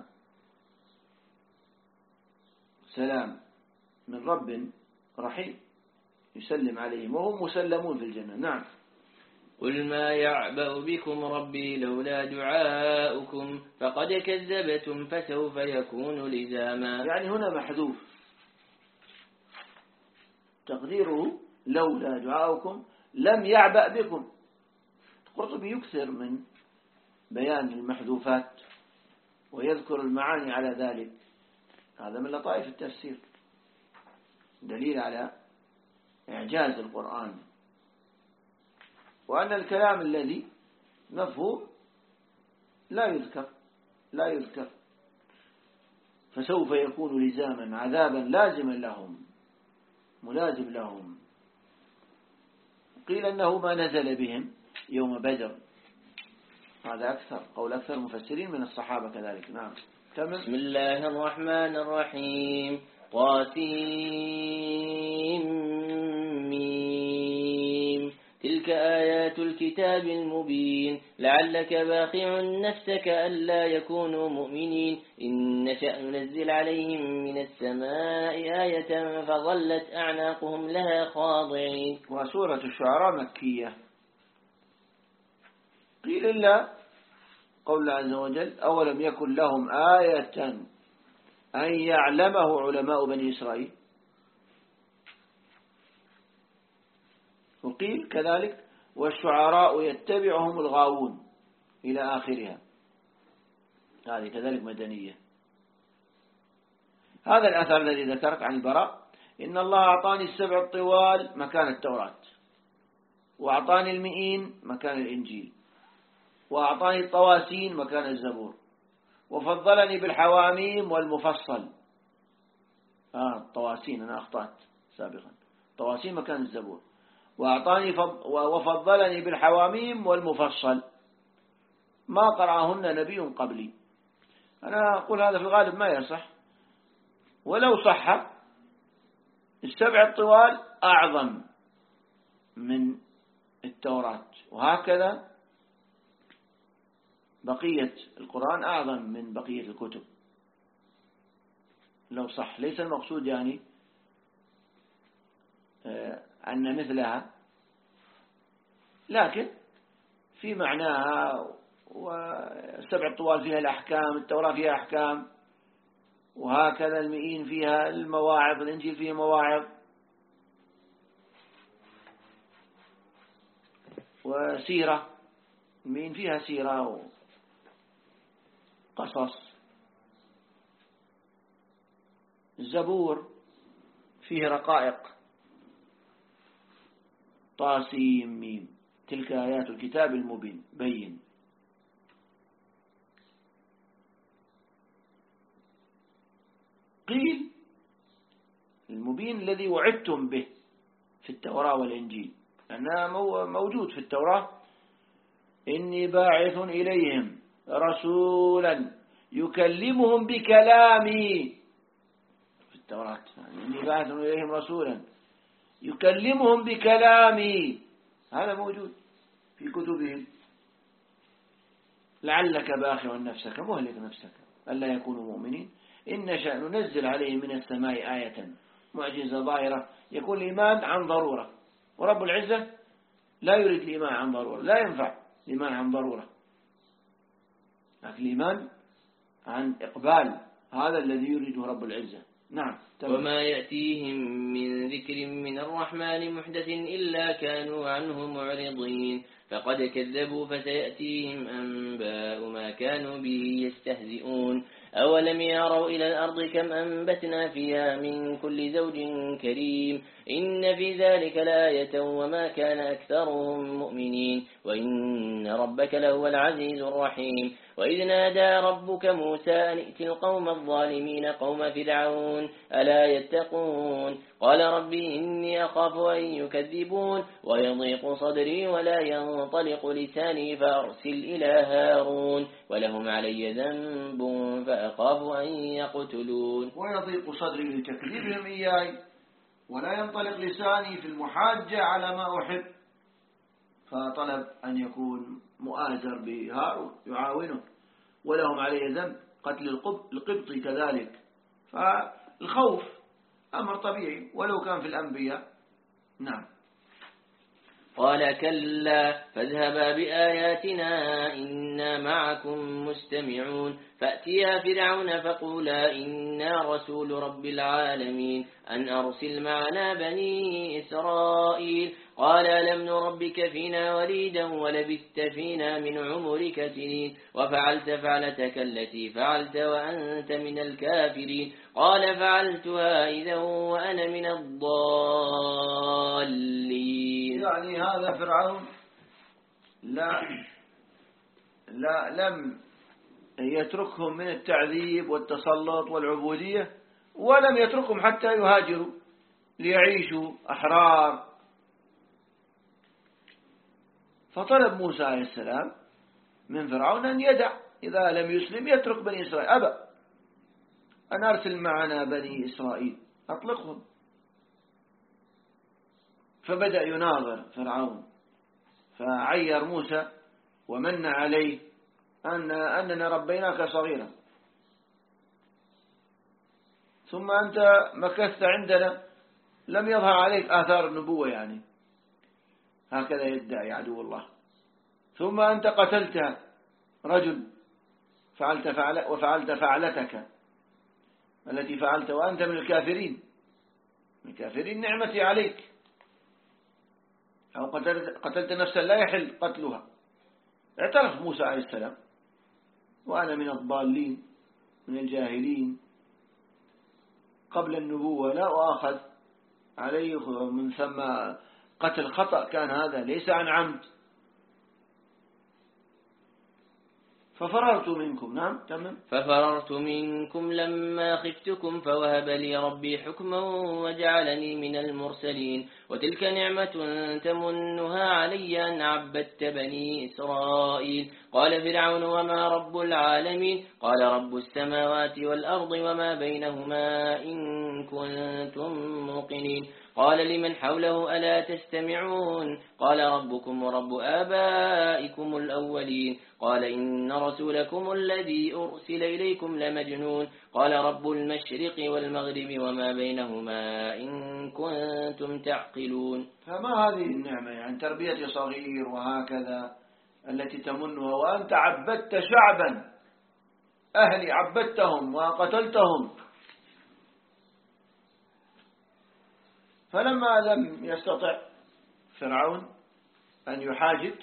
سلام من رب رحيم يسلم عليهم وهم مسلمون في الجنة. نعم. قل ما يعبأ بكم ربي لولا دعاؤكم فقد كذبتم فسوف يكون لزاما. يعني هنا محذوف تقديره لولا دعاؤكم لم يعبأ بكم. القرطبي يكثر من بيان المحذوفات ويذكر المعاني على ذلك، هذا من لطائف التفسير، دليل على إعجاز القرآن، وأن الكلام الذي مفهوم لا يذكر لا يذكر فسوف يكون لزاما، عذابا لازما لهم ملازم لهم. قيل أنه ما نزل بهم يوم بدر، هذا أكثر قول أكثر المفسرين من الصحابة كذلك. نعم. بسم الله الرحمن الرحيم. طاسيم تلك آيات الكتاب المبين لعلك باخع نفسك ألا يكونوا مؤمنين إن نشأ ننزل عليهم من السماء آية فظلت أعناقهم لها خاضعين. وسورة الشعراء مكية. قيل الله قول الله عز وجل أولم يكن لهم آية أن يعلمه علماء بني إسرائيل. وقيل كذلك والشعراء يتبعهم الغاوون إلى آخرها، هذه كذلك مدنية. هذا الأثر الذي ذكرت عن البراء إن الله أعطاني السبع الطوال مكان التوراة، وأعطاني المئين مكان الإنجيل، وأعطاني الطواسين مكان الزبور، وفضلني بالحواميم والمفصل. آه الطواسين أنا أخطأت سابقا، الطواسين مكان الزبور، وأعطاني فض... وفضلني بالحواميم والمفصل ما قرأهن نبي قبلي. أنا أقول هذا في الغالب ما يصح، ولو صح السبع الطوال أعظم من التوراة، وهكذا بقية القرآن أعظم من بقية الكتب لو صح. ليس المقصود يعني أن مثلها، لكن في معناها. والسبع الطوال فيها الأحكام، التوراة فيها أحكام، وهكذا المئين فيها المواعظ، الإنجيل فيه مواعظ. وسيرة من فيها سيرة وقصص. الزبور فيه رقائق. طاسيم ميم تلك آيات الكتاب المبين بين. قيل المبين الذي وعدتم به في التوراة والإنجيل، أنها موجود في التوراة: إني باعث إليهم رسولا يكلمهم بكلامي. في التوراة إني باعث إليهم رسولا يكلمهم بكلامي، هذا موجود في كتبهم. لعلك باخع نفسك مهلك نفسك ألا يكونوا مؤمنين إن نشأ ننزل عليهم من السماء آية معجزة ظاهرة يكون الإيمان عن ضرورة، ورب العزة لا يريد الإيمان عن ضرورة، لا ينفع الإيمان عن ضرورة، لكن الإيمان عن إقبال، هذا الذي يريده رب العزة. نعم. وما يأتيهم من ذكر من الرحمن محدث إلا كانوا عنه معرضين، فقد كذبوا فسيأتيهم أنباء ما كانوا به يستهزئون. أولم يروا إلى الأرض كم أنبتنا فيها من كل زوج كريم، إن في ذلك لآية وما كان أكثرهم مؤمنين، وإن ربك لهو العزيز الرحيم. وإذ نادى ربك موسى أن ائت القوم الظالمين قوم فرعون ألا يتقون، قال ربي إني أخاف أن يكذبون ويضيق صدري ولا ينطلق لساني فأرسل إلى هارون ولهم علي ذنب فأخاف أن يقتلون. ويضيق صدري لتكذيبهم إياي ولا ينطلق لساني في المحاجة على ما أحب، فطلب أن يكون مؤازر بهارون يعاونه، ولهم عليه ذنب قتل القبط كذلك. فالخوف أمر طبيعي ولو كان في الأنبياء. نعم. قال كلا فاذهبا بآياتنا إنا معكم مستمعون، فأتيا فرعون فقولا إنا رسول رب العالمين أن أرسل معنا بني إسرائيل. قال لم نربك فينا وليدا ولبثت فينا من عمرك سنين وفعلت فعلتك التي فعلت وأنت من الكافرين. قال فعلتها إذا وأنا من الضالين. يعني هذا فرعون لا لا لم يتركهم من التعذيب والتسلط والعبودية، ولم يتركهم حتى يهاجروا ليعيشوا أحرار. فطلب موسى عليه السلام من فرعون أن يدع، إذا لم يسلم يترك بني إسرائيل. أبى أن أرسل معنا بني إسرائيل أطلقهم. فبدأ يناظر فرعون، فعير موسى ومن عليه أن أننا ربيناك صغيرا، ثم أنت مكثت عندنا لم يظهر عليك آثار النبوة، يعني هكذا يدعي عدو الله. ثم أنت قتلت رجل فعلت فعل وفعلت فعلتك التي فعلت وأنت من الكافرين، من الكافرين نعمتي عليك، أو قتلت, قتلت نفسا لا يحل قتلها. اعترف موسى عليه السلام وأنا من الضالين من الجاهلين قبل النبوة، لا أخذ عليه من ثم قتل خطأ كان هذا ليس عن عمد. ففررت منكم. نعم تمام. ففررت منكم لما خفتكم فوهب لي ربي حكما وجعلني من المرسلين. وتلك نعمة تمنها علي أن عبدت بني إسرائيل. قال فرعون وما رب العالمين؟ قال رب السماوات والأرض وما بينهما إن كنتم موقنين. قال لمن حوله ألا تستمعون؟ قال ربكم ورب آبائكم الأولين. قال إن رسولكم الذي أرسل إليكم لمجنون. قال رب المشرق والمغرب وما بينهما إن كنتم تعقلون. فما هذه النعمة؟ يعني تربية صغير وهكذا التي تمنها وأنت عبدت شعبا، أهلي عبدتهم وقتلتهم. فلما لم يستطع فرعون أن يحاجج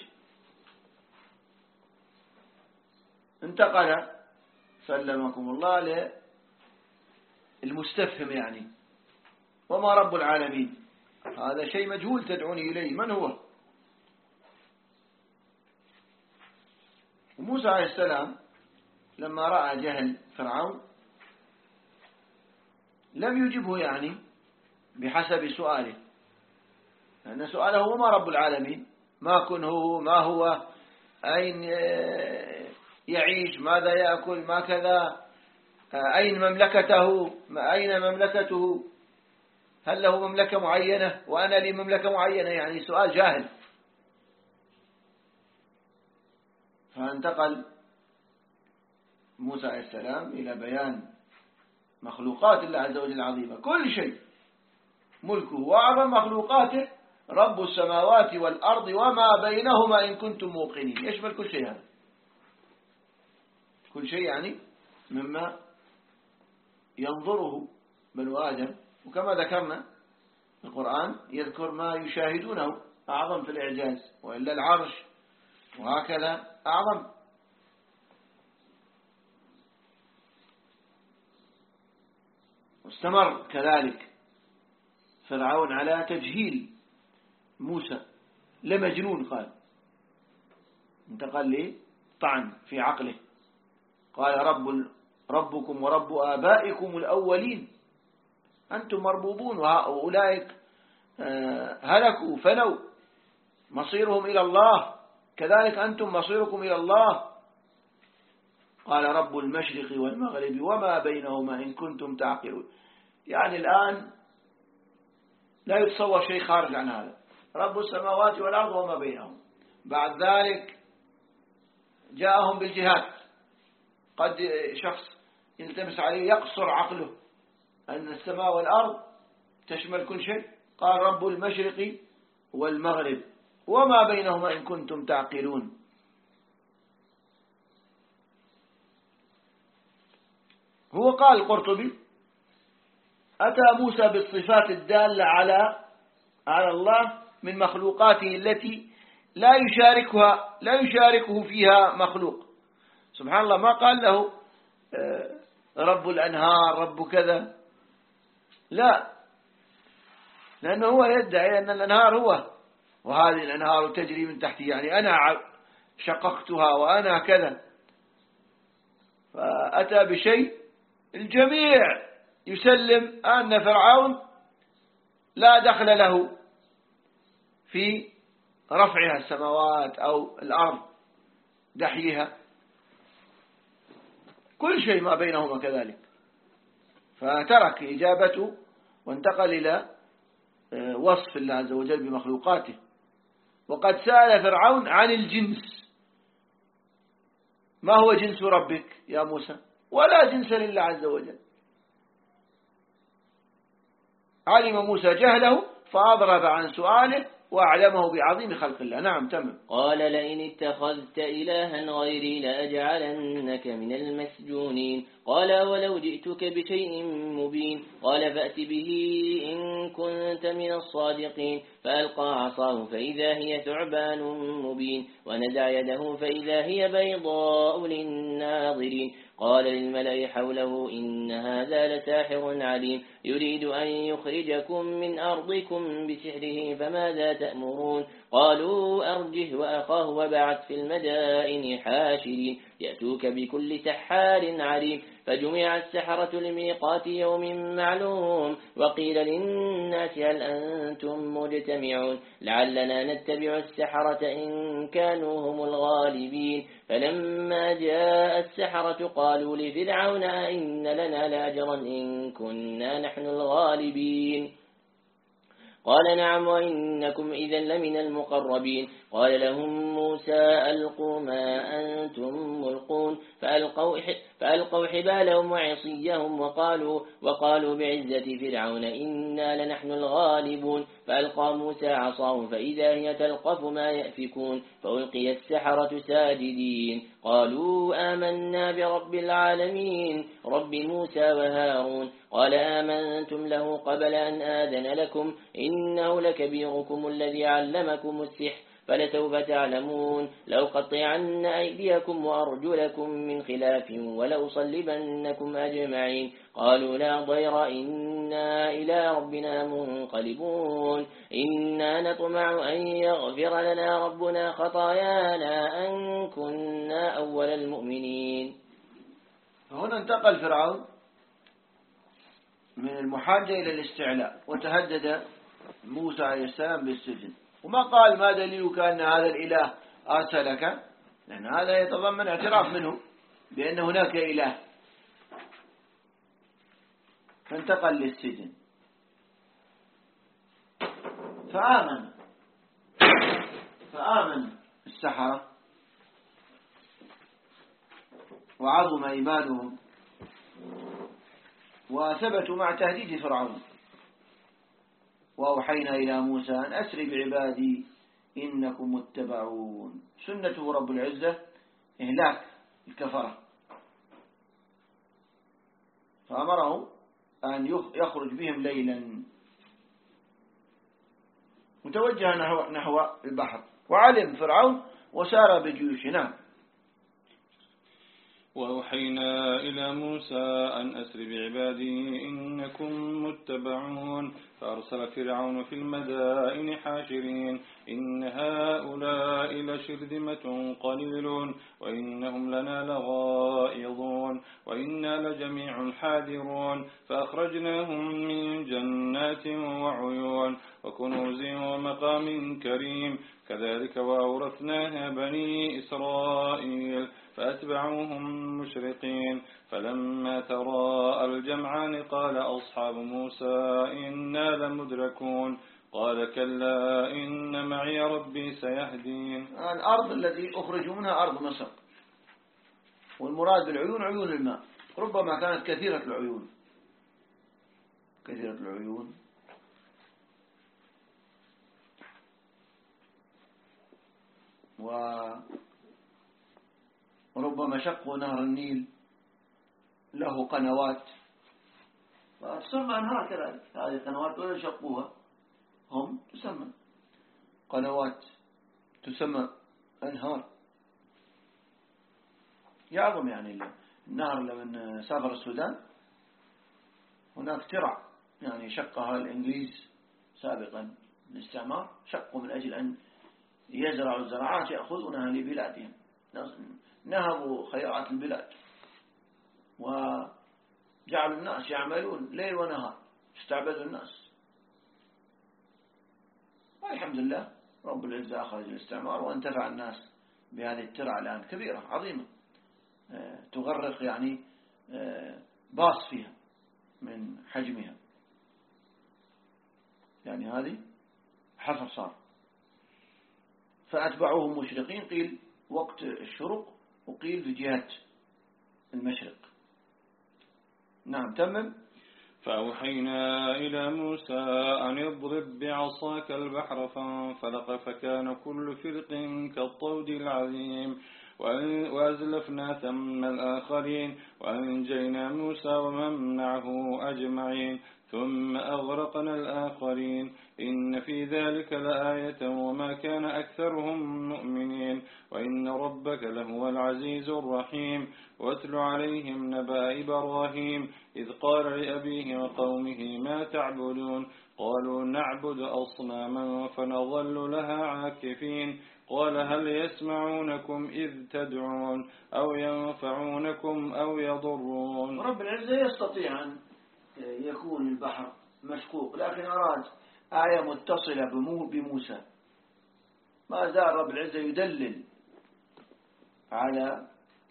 انتقل سلمكم الله للمستفهم يعني وما رب العالمين؟ هذا شيء مجهول تدعوني إليه، من هو؟ وموسى عليه السلام لما رأى جهل فرعون لم يجبه يعني بحسب سؤاله، لأن سؤاله هو ما رب العالمين، ما كنه، ما هو، أين يعيش، ماذا يأكل، ما كذا، أين مملكته، أين مملكته، هل له مملكة معينة وأنا لي مملكة معينة، يعني سؤال جاهل. فانتقل موسى عليه السلام إلى بيان مخلوقات الله عز وجل العظيمة، كل شيء ملكه، وأعظم مخلوقاته رب السماوات والأرض وما بينهما إن كنتم موقنين، يشمل كل شيء، هذا كل شيء يعني مما ينظره بنو آدم. وكما ذكرنا القرآن يذكر ما يشاهدونه أعظم في الإعجاز، وإلا العرش وهكذا أعظم. واستمر كذلك فرعون على تجهيل موسى، لمجنون قال، انتقل لي طعن في عقله، قال رب ربكم ورب آبائكم الأولين أنتم مربوبون وأولئك هلكوا فنوا مصيرهم إلى الله، كذلك أنتم مصيركم إلى الله. قال رب المشرق والمغرب وما بينهما إن كنتم تعقلون. يعني الآن لا يتصور شيء خارج عن هذا، رب السماوات والأرض وما بينهم. بعد ذلك جاءهم بالجهاد، قد شخص يلتمس عليه يقصر عقله أن السماء والأرض تشمل كل شيء، قال رب المشرق والمغرب وما بينهما إن كنتم تعقلون. هو قال القرطبي أتى موسى بالصفات الدالة على على الله من مخلوقاته التي لا يشاركها لا يشاركه فيها مخلوق. سبحان الله، ما قال له رب الأنهار رب كذا، لا، لأنه هو يدعي أن الأنهار هو، وهذه الأنهار تجري من تحتي، يعني أنا شققتها وأنا كذا. فأتى بشيء الجميع يسلم أن فرعون لا دخل له في رفعها السماوات أو الأرض دحيها، كل شيء ما بينهما كذلك. فترك إجابته وانتقل إلى وصف الله عز وجل بمخلوقاته. وقد سأل فرعون عن الجنس، ما هو جنس ربك يا موسى؟ ولا جنس لله عز وجل. علم موسى جهله فأضرب عن سؤاله وأعلمه بعظيم خلق الله. نعم تمام. قال لئن اتخذت إلها غيري لأجعلنك من المسجونين. قال ولو جئتك بشيء مبين. قال فأت به إن كنت من الصادقين. فألقى عصاه فإذا هي ثعبان مبين ونزع يده فإذا هي بيضاء للناظرين. قال للملأ حوله إن هذا لساحر عليم يريد أن يخرجكم من أرضكم بسحره فماذا تأمرون. قالوا أرجه وأخاه وبعث في المدائن حاشرين يأتوك بكل سحار عليم. فجمع السحرة لميقات يوم معلوم وقيل للناس هل أنتم مجتمعون لعلنا نتبع السحرة إن كانوا هم الغالبين. فلما جاء السحرة قالوا لفرعون إن لنا لأجرا إن كنا نحن الغالبين. قال نعم وإنكم إذا لمن المقربين. قال لهم موسى ألقوا ما أنتم ملقون. فألقوا, فألقوا حبالهم وعصيهم وقالوا, وقالوا بعزة فرعون إنا لنحن الغالبون. فألقى موسى عصاه فإذا هي تلقف ما يأفكون. فألقي السحرة ساجدين قالوا آمنا برب العالمين رب موسى وهارون. قال آمنتم له قبل أن آذن لكم إنه لكبيركم الذي علمكم السحر فلسوف تعلمون لأقطعن أيديكم وأرجلكم من خلاف ولأصلبنكم أجمعين قالوا لا ضير إنا إلى ربنا منقلبون إنا نطمع أن يغفر لنا ربنا خطايانا أن كنا أول المؤمنين. فهنا انتقل فرعون من المحاجة إلى الاستعلاء وتهدد موسى عليه السلام بالسجن، وما قال ما دليلك أن هذا الإله أرسلك، لأن هذا يتضمن اعتراف منه بأن هناك إله. فانتقل للسجن فآمن فآمن السحرة وعظم إيمانهم وثبتوا مع تهديد فرعون. وأوحينا إلى موسى أن أسر بعبادي إنكم متبعون. سنته رب العزة إهلاك الكفرة، فأمره أن يخرج بهم ليلا متوجها نحو, نحو البحر. وعلم فرعون وسار بجيوشنا. وأوحينا إلى موسى أن أسر بعبادي إنكم متبعون فأرسل فرعون في المدائن حاشرين إن هؤلاء لشرذمة قليلون وإنهم لنا لغائظون وإنا لجميع حاذرون فأخرجناهم من جنات وعيون وكنوز ومقام كريم كذلك وأورثناها بني إسرائيل فأتبعوهم مشرقين فلما تراءى الجمعان قال أصحاب موسى إنا لمدركون قال كلا إن معي ربي سيهدين. الأرض التي أخرجوا منها أرض مصر، والمراد بالعيون عيون الماء، ربما كانت كثيرة العيون كثيرة العيون وربما شقوا نهر النيل له قنوات فتسمى أنهار كذلك. هذه القنوات ولا شقوها هم تسمى قنوات، تسمى أنهار. يعظم يعني النهر لما سافر السودان هناك ترع يعني شقها الإنجليز سابقا الاستعمار، شقوا من أجل أن يزرعوا الزراعات يأخذونها لبلادهم، نهبوا خيرات البلاد وجعلوا الناس يعملون ليل ونهار، استعبدوا الناس. والحمد لله رب العزة أخرج الاستعمار وانتفع الناس بهذه الترع الآن كبيرة عظيمة تغرق يعني باص فيها من حجمها، يعني هذه حفر صار. فأتبعوهم مشرقين، قيل وقت الشروق وقيل في جهة المشرق. نعم تمم. فأوحينا إلى موسى أن يضرب بعصاك البحر فانفلق فكان كل فرق كالطود العظيم وأزلفنا ثم الآخرين وأنجينا موسى ومن معه أجمعين ثم أغرقنا الآخرين إن في ذلك لآية وما كان أكثرهم مؤمنين وإن ربك لهو العزيز الرحيم. واتل عليهم نبأ إبراهيم إذ قال لأبيه وقومه ما تعبدون قالوا نعبد أصناما فنظل لها عاكفين قال هل يسمعونكم إذ تدعون أو ينفعونكم أو يضرون. رب العزة يستطيع أن يكون البحر مشقوق، لكن أراد آية متصلة بموسى. ما زال رب العزة يدلل على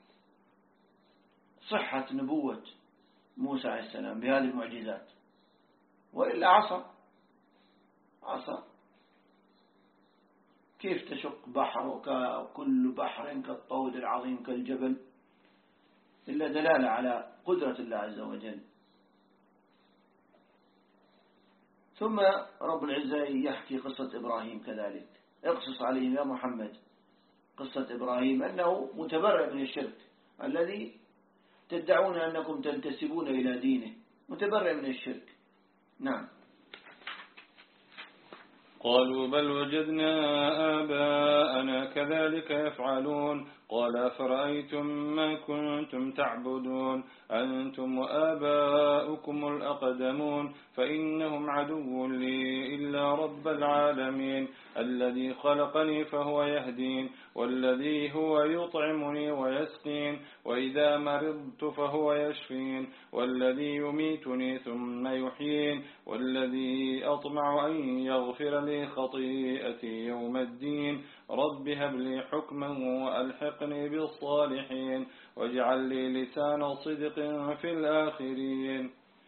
صحة نبوة موسى عليه السلام بهذه المعجزات، وإلا عصى عصى كيف تشق بحر وكل بحر كالطود العظيم كالجبل، إلا دلالة على قدرة الله عز وجل. ثم رب العزة يحكي قصة إبراهيم كذلك، اقصص عليهم يا محمد قصة إبراهيم أنه متبرئ من الشرك الذي تدعون أنكم تنتسبون إلى دينه، متبرئ من الشرك. نعم. قالوا بل وجدنا آباءنا كذلك يفعلون قال أفرأيتم ما كنتم تعبدون أنتم وآباؤكم الأقدمون فإنهم عدو لي إلا رب العالمين الذي خلقني فهو يهدين والذي هو يطعمني ويسقين وإذا مرضت فهو يشفين والذي يميتني ثم يحيين والذي أطمع أن يغفر لي خطيئتي يوم الدين رب هب لي حكما وألحقني بالصالحين واجعل لي لسان صدق في الآخرين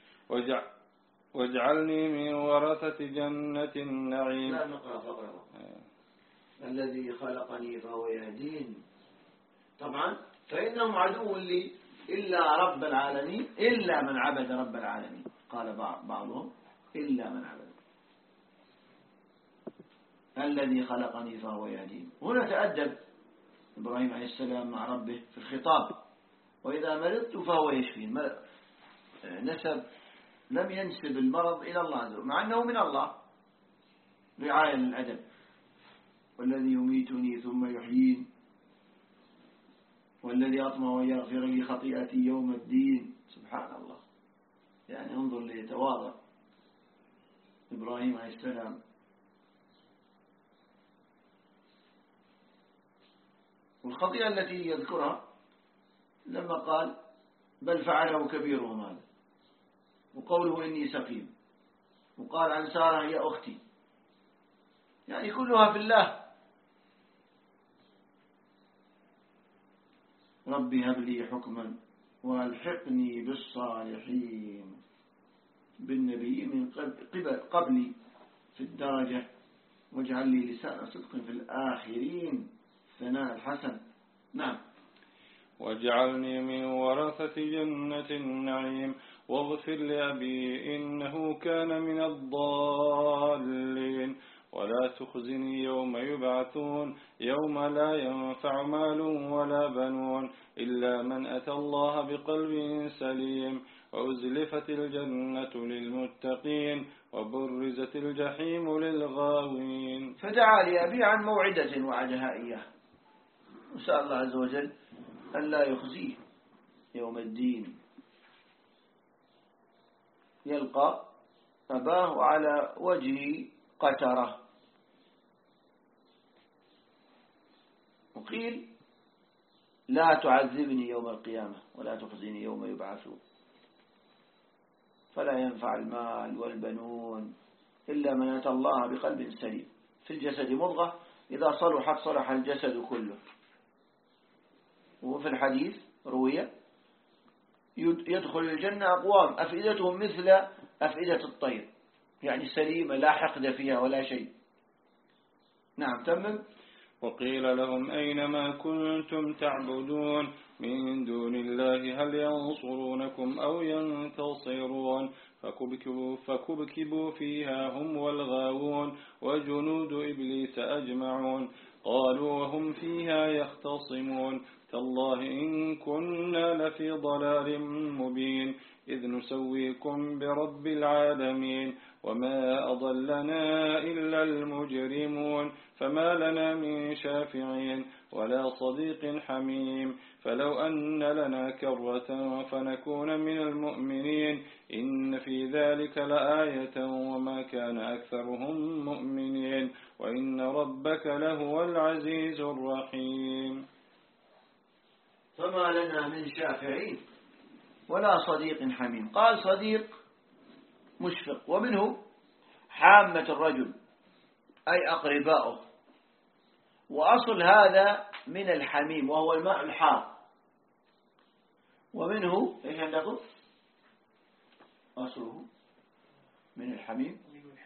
واجعلني من ورثة جنة النعيم. لا نقرأ فقرة. الذي خلقني فهو يهدين. طبعا فإنهم عدو لي إلا رب العالمين إلا من عبد رب العالمين. قال بعضهم إلا من عبد الذي خلقني فهو يهدين. هنا تأدب إبراهيم عليه السلام مع ربه في الخطاب وإذا مرضت فهو يشفين. نسب لم ينسب المرض إلى الله عز وجل مع أنه من الله رعاية للأدب. والذي يميتني ثم يحيين والذي أطمع أن يغفر لي خطيئتي يوم الدين. سبحان الله. يعني انظر ليتواضع إبراهيم عليه السلام. والخطيئة التي يذكرها لما قال بل فعله كبيرهم هذا وقوله إني سقيم وقال عن سارة هي أختي يعني كلها في الله. ربي هب لي حكما والحقني بالصالحين بالنبي من قبل قبلي في الدرجة واجعل لي لسان صدق في الآخرين ثناء الحسن. نعم. واجعلني من ورثة جنة النعيم واغفر لأبي إنه كان من الضالين ولا تخزني يوم يبعثون يوم لا ينفع مال ولا بنون إلا من أتى الله بقلب سليم وأزلفت الجنة للمتقين وبرزت الجحيم للغاوين. فدعا لأبي عن موعدة وعدها إياه وسأل الله عز وجل أن لا يخزيه يوم الدين يلقى أباه على وجه قترة. وقيل لا تعذبني يوم القيامة ولا تخزيني يوم يبعثون فلا ينفع المال والبنون إلا من أتى الله بقلب سليم. في الجسد مضغة إذا صلحت صلح الجسد كله. وفي الحديث روية يدخل الجنة أقوام أفئدتهم مثل أفئدة الطير يعني سليمة لا حقد فيها ولا شيء. نعم تمم. وقيل لهم أينما كنتم تعبدون من دون الله هل ينصرونكم أو ينتصرون فكبكبوا, فكبكبوا فيها هم والغاوون وجنود إبليس أجمعون قالوا وهم فيها يختصمون تالله إن كنا لفي ضلال مبين إذ نسويكم برب العالمين وما أضلنا إلا المجرمون فما لنا من شافعين ولا صديق حميم فلو أن لنا كرة فنكون من المؤمنين إن في ذلك لآية وما كان أكثرهم مؤمنين وإن ربك لهو العزيز الرحيم. فما لنا من شافعين ولا صديق حميم. قال صديق مشفق ومنه حامة الرجل أي أقرباؤه وأصل هذا من الحميم وهو الماء الحار ومنه إيش عندكم أصله من الحميم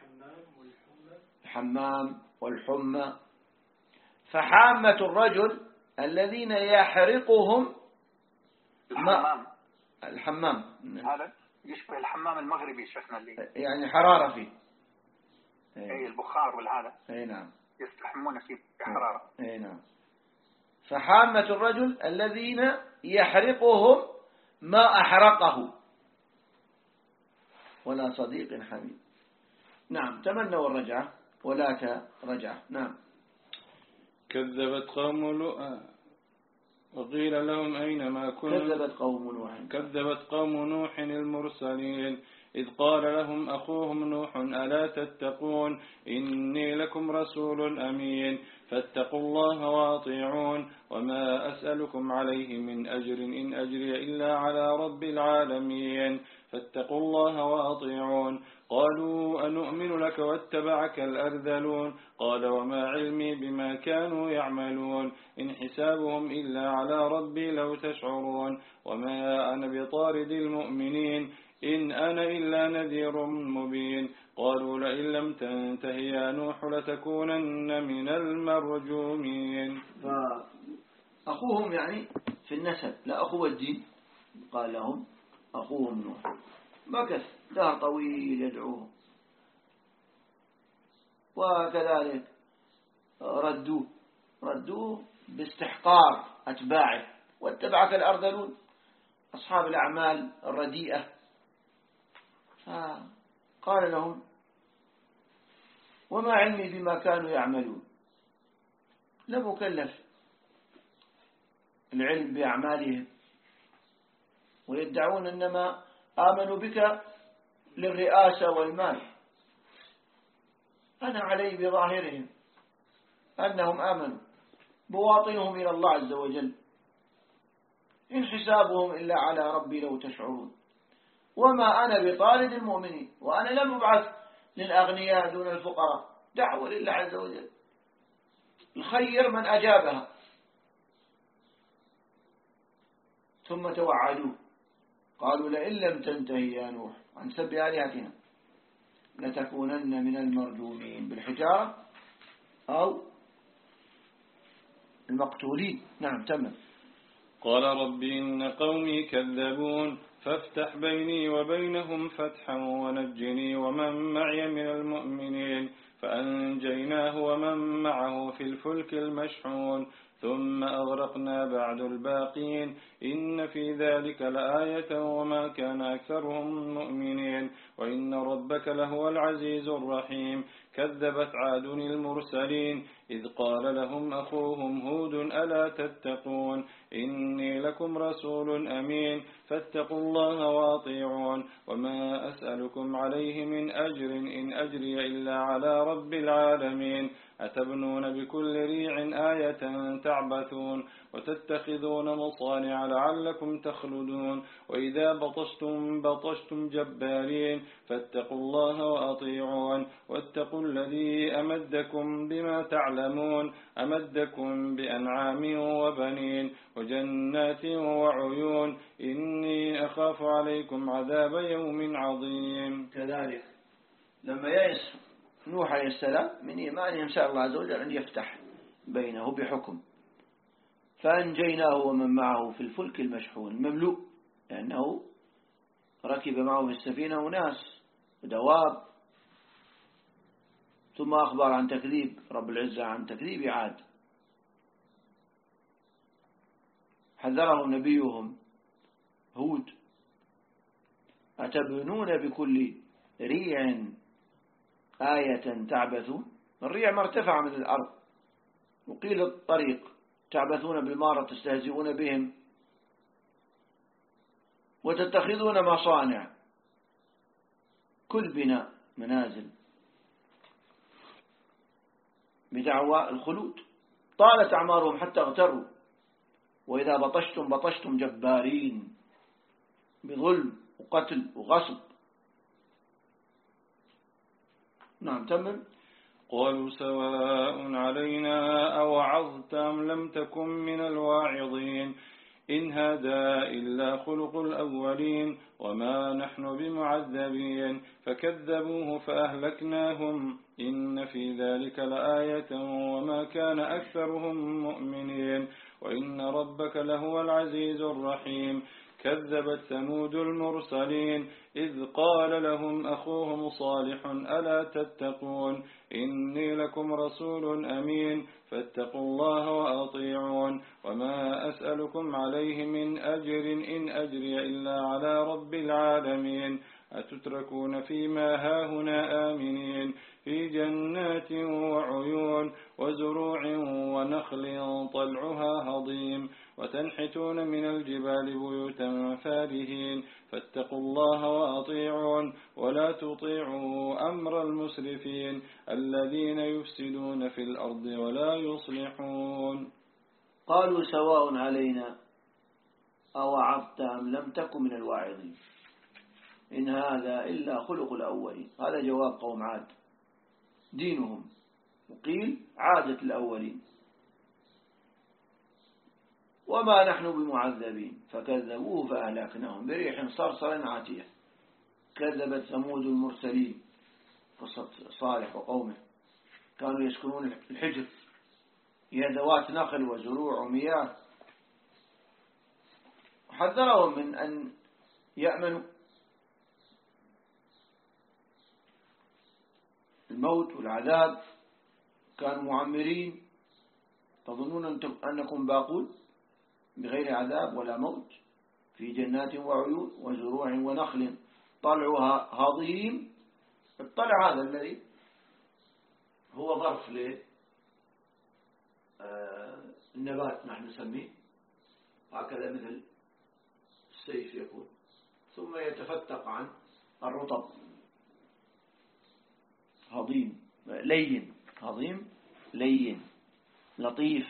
الحمام والحمى. فحامة الرجل الذين يحرقهم الحمام الحمام هذا يشبه الحمام المغربي شفنا اللي يعني حرارة فيه اي البخار والهذا اي نعم يستحمون فيه بحرارة اي نعم. فحامة الرجل الذين يحرقهم ما أحرقه ولا صديق حميم. نعم تمنوا الرجعة ولا رجعة. نعم. كذبت قوم لوط وقيل لهم أينما كنتم كذبت قوم نوح كذبت قوم نوح المرسلين إذ قال لهم أخوهم نوح ألا تتقون إني لكم رسول أمين فاتقوا الله وأطيعون وما أسألكم عليه من أجر إن أجري إلا على رب العالمين فاتقوا الله وأطيعون قالوا أنؤمن لك واتبعك الأرذلون قال وما علمي بما كانوا يعملون إن حسابهم إلا على ربي لو تشعرون وما أنا بطارد المؤمنين إن أنا إلا نذير مبين قالوا لئن لم تنته يا نوح لتكونن من المرجومين. فأخوهم يعني في النسب لا أخوة الدين، قال لهم أخوهم نوح. مكث دهر طويل يدعوه، وكذلك ردوه ردوه باستحقار أتباعه، واتبعك الأرذلون أصحاب الأعمال الرديئة. فقال لهم وما علمي بما كانوا يعملون، لم أكلف العلم بأعمالهم، ويدعون إنما آمنوا بك للرئاسة والمال. أنا علي بظاهرهم أنهم آمنوا، بواطنهم إلى الله عز وجل، إن حسابهم إلا على ربي لو تشعرون وما أنا بطارد المؤمنين، وأنا لم أبعث للأغنياء دون الفقراء، دعوة لله عز وجل، الخير من أجابها. ثم توعدوه قالوا لئن لم تنتهي يا نوح عن سب آلهتنا لتكونن من المرجومين بالحجارة أو المقتولين. نعم تمام. قال رب إن قومي كذبون فافتح بيني وبينهم فتحا ونجني ومن معي من المؤمنين فأنجيناه ومن معه في الفلك المشحون ثم أغرقنا بعد الباقين إن في ذلك لآية وما كان أكثرهم مؤمنين وإن ربك لهو العزيز الرحيم. كذبت عاد المرسلين إذ قال لهم أخوهم هود ألا تتقون إني لكم رسول أمين فاتقوا الله وأطيعون وما أسألكم عليه من أجر إن أجري إلا على رب العالمين أتبنون بكل ريع آية تعبثون وتتخذون مصانع لعلكم تخلدون وإذا بطشتم بطشتم جبارين فاتقوا الله وأطيعون واتقوا الذي أمدكم بما تعلمون أمدكم بأنعام وبنين وجنات وعيون إني أخاف عليكم عذاب يوم عظيم. كذلك لما يأس نوح عليه السلام من إيمانه إن شاء الله عز وجل أن يفتح بينه بحكم، فأنجيناه ومن معه في الفلك المشحون المملوء، لأنه ركب معه في السفينة ناس ودواب. ثم أخبر عن تكذيب رب العزة عن تكذيب عاد، حذره نبيهم هود أتبنون بكل ريع آية تعبثون. الريع مرتفع من الأرض، وقيل الطريق تعبثون بالمارة تستهزئون بهم وتتخذون مصانع، كل بناء منازل بدعوى الخلود. طالت أعمارهم حتى اغتروا وإذا بطشتم بطشتم جبارين بظلم وقتل وغصب. نعم تمام. قالوا سواء علينا أوعظت أم لم تكن من الواعظين إن هذا إلا خلق الأولين وما نحن بمعذبين فكذبوه فأهلكناهم إن في ذلك لآية وما كان أكثرهم مؤمنين وإن ربك لهو العزيز الرحيم. كذبت ثمود المرسلين إذ قال لهم أخوهم صالح ألا تتقون إني لكم رسول أمين فاتقوا الله وأطيعون وما أسألكم عليه من أجر إن أجري إلا على رب العالمين أتتركون فيما هاهنا آمنين في جنات وعيون وزروع ونخل طلعها هضيم وتنحتون من الجبال بيوتا فارهين فاتقوا الله وأطيعون ولا تطيعوا أمر المسرفين الذين يفسدون في الأرض ولا يصلحون. قالوا سواء علينا أوعظت أم لم تكن من الواعظين إن هذا إلا خلق الأولين. هذا جواب قوم عاد، دينهم وقيل عادة الأولين. وما نحن بمعذبين فكذبوه فأهلكناهم بريح صرصر عاتية. كذبت ثمود المرسلين، قصة صالح وقومه، كانوا يسكنون الحجر، هي ذوات نخل وزروع ومياه، حذرهم من أن يأمنوا الموت والعذاب. كانوا معمرين، تظنون أنكم باقون بغير عذاب ولا موت في جنات وعيون وزروع ونخل طلعها هضيم. الطلع هذا الذي هو ظرف للنبات نحن نسميه هكذا مثل السيف يكون، ثم يتفتق عن الرطب. هضيم لين، هضيم لين لطيف،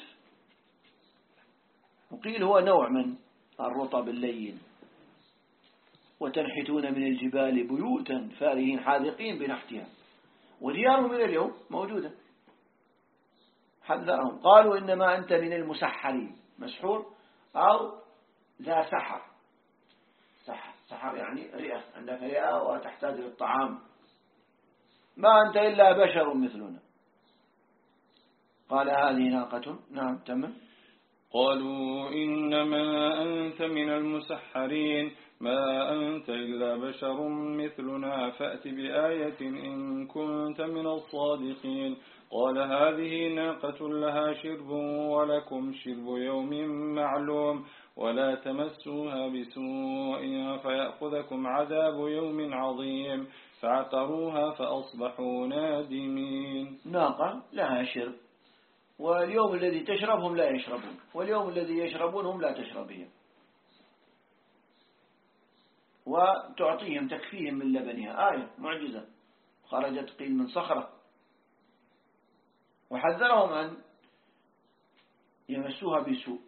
وقيل هو نوع من الرطب اللين. وتنحتون من الجبال بيوتا فارهين حاذقين بنحتها، وديارهم إلى اليوم موجودة. حذرهم قالوا إنما أنت من المسحرين، مسحور أو ذا سحر. سحر, سحر يعني رئة، عندك رئة وتحتاج للطعام، ما أنت إلا بشر مثلنا. قال هذه ناقة، نعم تمام. قالوا إنما أنت من المسحرين ما أنت إلا بشر مثلنا فأت بآية إن كنت من الصادقين. قال هذه ناقة لها شرب ولكم شرب يوم معلوم ولا تمسوها بسوء فيأخذكم عذاب يوم عظيم. فعقروها فأصبحوا نادمين. ناقة لها شرب، واليوم الذي تشرب هم لا يشربون، واليوم الذي يشربون هم لا تشربهم، وتعطيهم تكفيهم من لبنها. آية معجزة خرجت قيل من صخرة. وحذرهم أن يمسوها بسوء،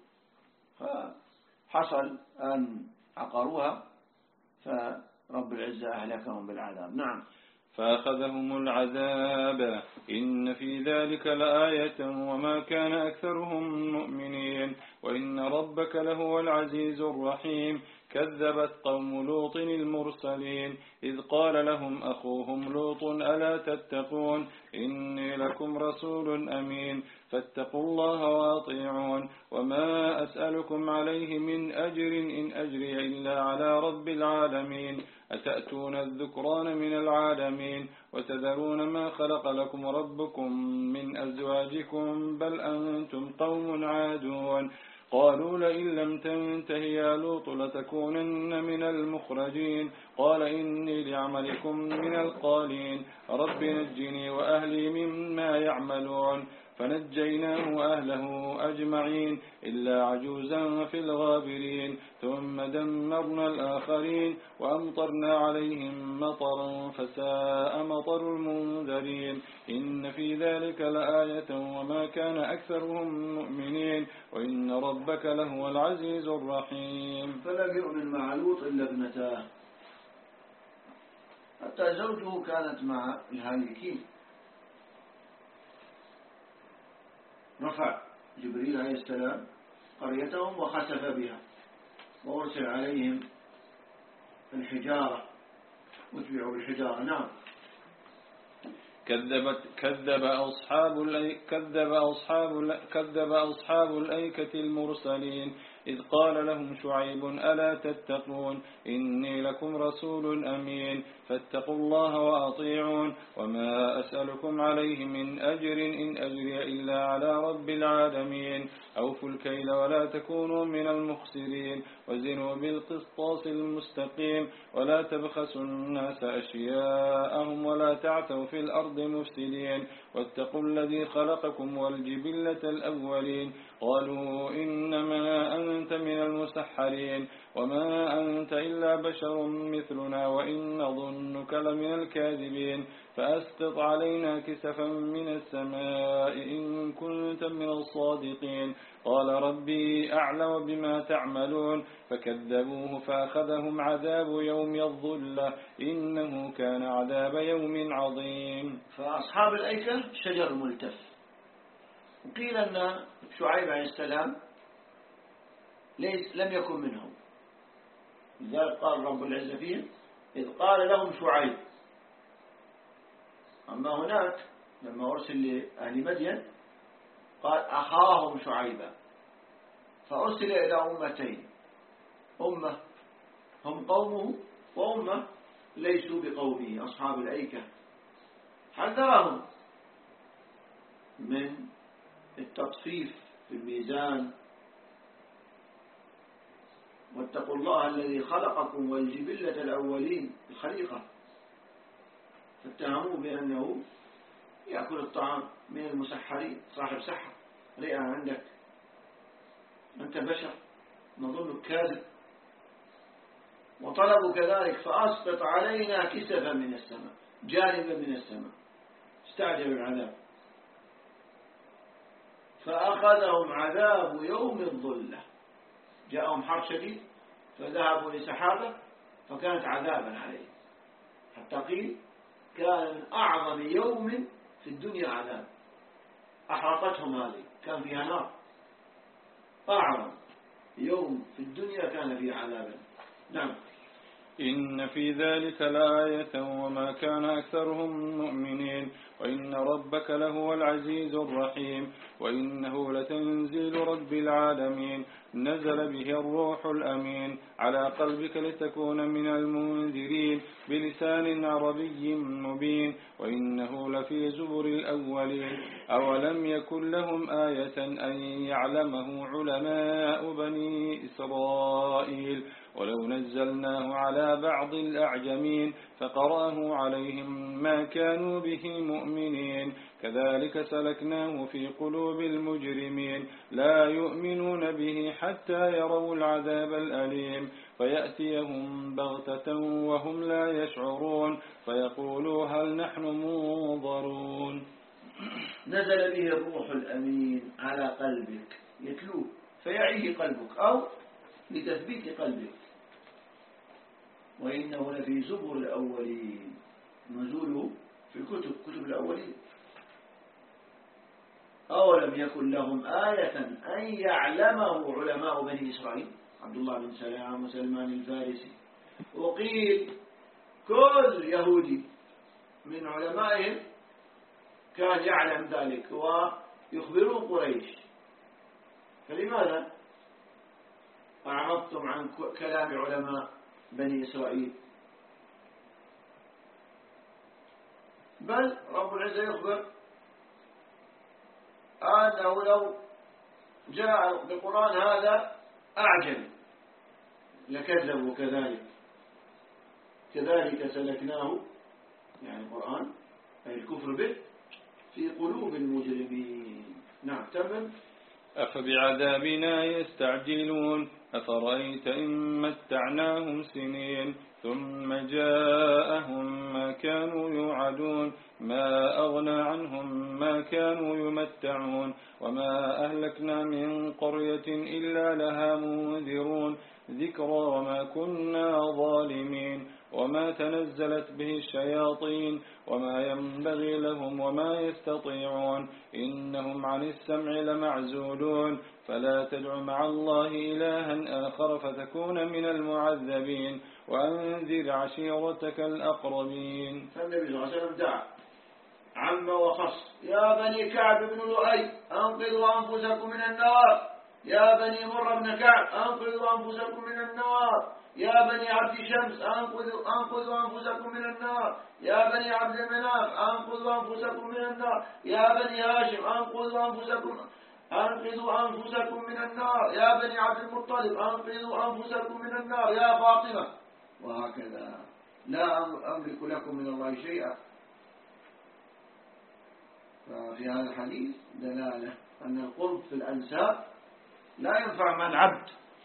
فحصل أن عقروها فرب العزة أهلكهم بالعذاب. نعم. فأخذهم العذاب إن في ذلك لآية وما كان أكثرهم مؤمنين وإن ربك لهو العزيز الرحيم. كذبت قوم لوط المرسلين إذ قال لهم أخوهم لوط ألا تتقون إني لكم رسول أمين فاتقوا الله وأطيعون وما أسألكم عليه من أجر إن أجري إلا على رب العالمين. أتأتون الذكران من العالمين وتذرون ما خلق لكم ربكم من أزواجكم بل أنتم قوم عادون. قالوا لئن لم تنته يا لوط لتكونن من المخرجين. قال إني لعملكم من القالين رب نجني وأهلي مما يعملون. فنجيناه وأهله أجمعين إلا عجوزا في الغابرين. ثم دمرنا الآخرين وأمطرنا عليهم مطرا فساء مطر المنذرين. إن في ذلك لآية وما كان أكثرهم مؤمنين وإن ربك لهو العزيز الرحيم. فلم يؤمن مع لوط إلا ابنتاه، حتى زوجه كانت مع الهالكين. رفع جبريل عليه السلام قريتهم وخسف بها وأرسل عليهم الحجارة واتبعوا بالحجارة. نعم. كذبت كذب أصحاب الأيك كذب أصحاب كذب أصحاب الأيكة المرسلين إذ قال لهم شعيب ألا تتقون إني لكم رسول أمين فاتقوا الله وأطيعون وما أسألكم عليه من أجر إن أجري إلا على رب العالمين أوفوا الكيل ولا تكونوا من المخسرين وزنوا بالقسطاس المستقيم ولا تبخسوا الناس أشياءهم ولا تعثوا في الأرض مفسدين واتقوا الذي خلقكم والجبلة الأولين قالوا إنما أنت من المسحرين وما أنت إلا بشر مثلنا وإن نظنك لمن الكاذبين فأسقط علينا كسفا من السماء إن كنت من الصادقين قال ربي أعلم بما تعملون فكذبوه فأخذهم عذاب يوم الظلة إنه كان عذاب يوم عظيم. فأصحاب الأيكة شجر ملتف. وقيل أن شعيب عليه السلام ليس لم يكن منهم، لذلك قال رب العزة فيهم إذ قال لهم شعيب. أما هناك لما أرسل لأهل مدين قال أخاهم شعيبا، فأرسل إلى أمتين، أمة هم قومه وأمة ليسوا بقومه أصحاب الأيكة. حذرهم من التطفيف في الميزان واتقوا الله الذي خلقكم والجبلة الأولين الخليقة، فاتهموه بأنه يأكل الطعام من المسحرين، صاحب سحر، رئة عندك، أنت بشر، نظنك كاذب. وطلبوا كذلك فأسقط علينا كسفا من السماء، جانبا من السماء، استعجلوا العذاب فأخذهم عذاب يوم الظلة، جاءهم حر شديد فذهبوا لسحابة فكانت عذابا عليهم، حتى قيل كان من أعظم يوم في الدنيا عذاب، أحرقتهم هذه، كان فيها نار، أعظم يوم في الدنيا كان فيه عذابا. نعم. إن في ذلك لآية وما كان أكثرهم مؤمنين وإن ربك لهو العزيز الرحيم وإنه لتنزيل رب العالمين نزل به الروح الأمين على قلبك لتكون من المنذرين بلسان عربي مبين وإنه لفي زبر الأولين أولم يكن لهم آية أن يعلمه علماء بني إسرائيل ولو نزلناه على بعض الأعجمين فقرأه عليهم ما كانوا به مؤمنين كذلك سلكناه في قلوب المجرمين لا يؤمنون به حتى يروا العذاب الأليم فيأتيهم بغتة وهم لا يشعرون فيقولوا هل نحن منظرون. نزل به الروح الأمين على قلبك يتلوه فيعيه قلبك أو لتثبيت قلبك. وإنه لفي زبر الأولين، نزوله في الكتب، كتب الأولين. أولم يكن لهم آية أن يعلمه علماء بني إسرائيل، عبد الله بن سلام وسلمان الفارسي، وقيل كل يهودي من علمائهم كان يعلم ذلك ويخبرون قريش، فلماذا أعرضتم عن كلام علماء بني إسرائيل؟ بل رب العزة يخبر أنه لو جاء بالقرآن هذا أعجم لكذبوا كذلك كذلك سلكناه، يعني القرآن أي الكفر به، في قلوب المجرمين. نعم. تمام. أفبعذابنا يستعجلون أفرأيت إن متعناهم سنين ثم جاءهم ما كانوا يوعدون ما أغنى عنهم ما كانوا يمتعون وما أهلكنا من قرية إلا لها منذرون ذكرى وما كنا ظالمين وما تنزلت به الشياطين وما ينبغي لهم وما يستطيعون إنهم عن السمع لمعزولون فلا تدع مع الله إلها آخر فتكون من المعذبين وأنذر عشيرتك الأقربين. فالنبي صلى الله عليه وسلم دعا عم وخص: يا بني كعب بن لؤي أنقذوا أنفسكم من النار يا بني مر بن كعب أنقذوا أنفسكم من النار، يا بني عبد شمس أنقذوا أنقذوا أنفسكم من النار، يا بني عبد مناف أنقذوا أنفسكم من النار، يا بني هاشم أنقذوا أنفسكم أنقذوا أنفسكم من النار، يا بني عبد المطلب أنقذوا أنفسكم من النار، يا فاطمة، وهكذا. لا أملك لكم من الله شيئا. ففي هذا الحديث دلالة أن القرب في الأنساب لا ينفع مع العبد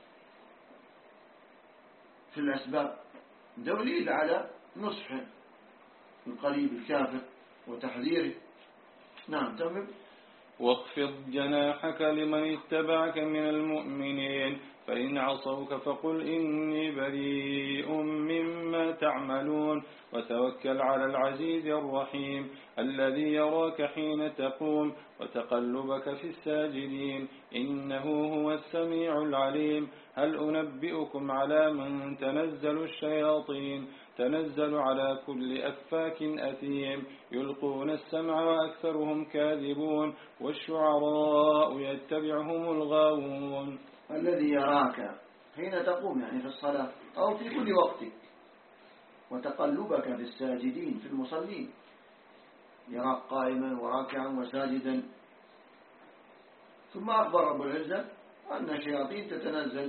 في الأسباب، دليل على نصح القريب الكافر وتحذيره. نعم تمام. واخفض جناحك لمن اتبعك من المؤمنين، فإن عصوك فقل إني بريء مما تعملون، وتوكل على العزيز الرحيم الذي يراك حين تقوم وتقلبك في الساجدين إنه هو السميع العليم. هل أنبئكم على من تنزل الشياطين؟ تنزل على كل أفاك أثيم، يلقون السمع وأكثرهم كاذبون، والشعراء يتبعهم الغاوون. الذي يراك حين تقوم يعني في الصلاة أو في كل وقتك، وتقلبك في الساجدين في المصلين، يراك قائما وراكعا وساجدا. ثم أخبر رب العزة أن الشياطين تتنزل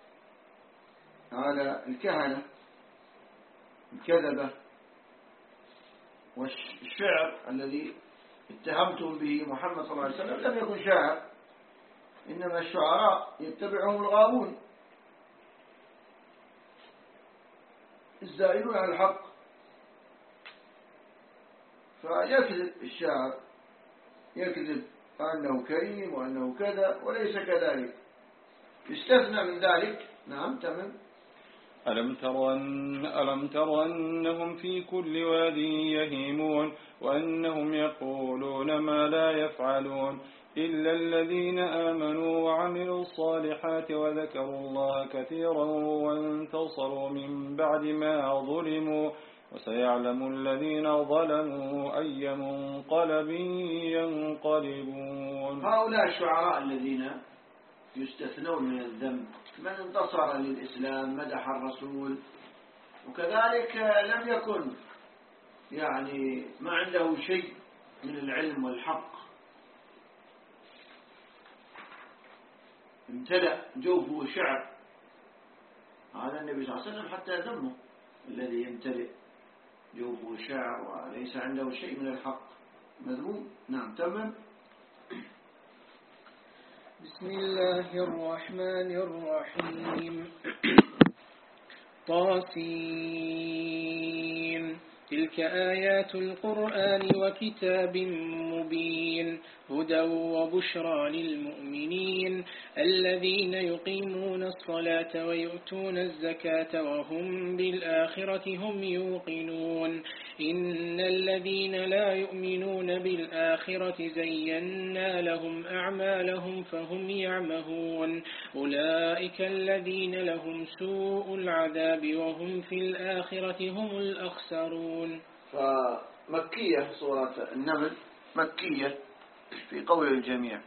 على الكهنة الكذبة، والشعر الذي اتهمتم به محمد صلى الله عليه وسلم لم يكن شاعر، إنما الشعراء يتبعهم الغاوون الزائلون عن الحق. فيكذب الشاعر، يكذب أنه كريم وأنه كذا وليس كذلك، يستثنى من ذلك. نعم تمام. ألم تر أن ألم تر أنهم في كل واد يهيمون، وأنهم يقولون ما لا يفعلون، إلا الذين آمنوا وعملوا الصالحات وذكروا الله كثيرا وانتصروا من بعد ما ظلموا، وسيعلم الذين ظلموا أي منقلب ينقلبون. هؤلاء الشعراء الذين يستثنون من الذنب، من انتصر للإسلام مدح الرسول، وكذلك لم يكن يعني ما عنده شيء من العلم والحق، امتلأ جوفه شعر، هذا النبي صلى الله عليه وسلم حتى ذمه، الذي يمتلئ جوفه شعر وليس عنده شيء من الحق مذموم. نعم تمام. بسم الله الرحمن الرحيم. طاسين. تلك آيات القرآن وكتاب مبين، هدى وبشرى للمؤمنين الذين يقيمون الصلاة ويؤتون الزكاة وهم بالآخرة هم يوقنون. إن الذين لا يؤمنون بالآخرة زينا لهم أعمالهم فهم يعمهون، أولئك الذين لهم سوء العذاب وهم في الآخرة هم الأخسرون. فمكية سورة النمل مكية في قول الجميع،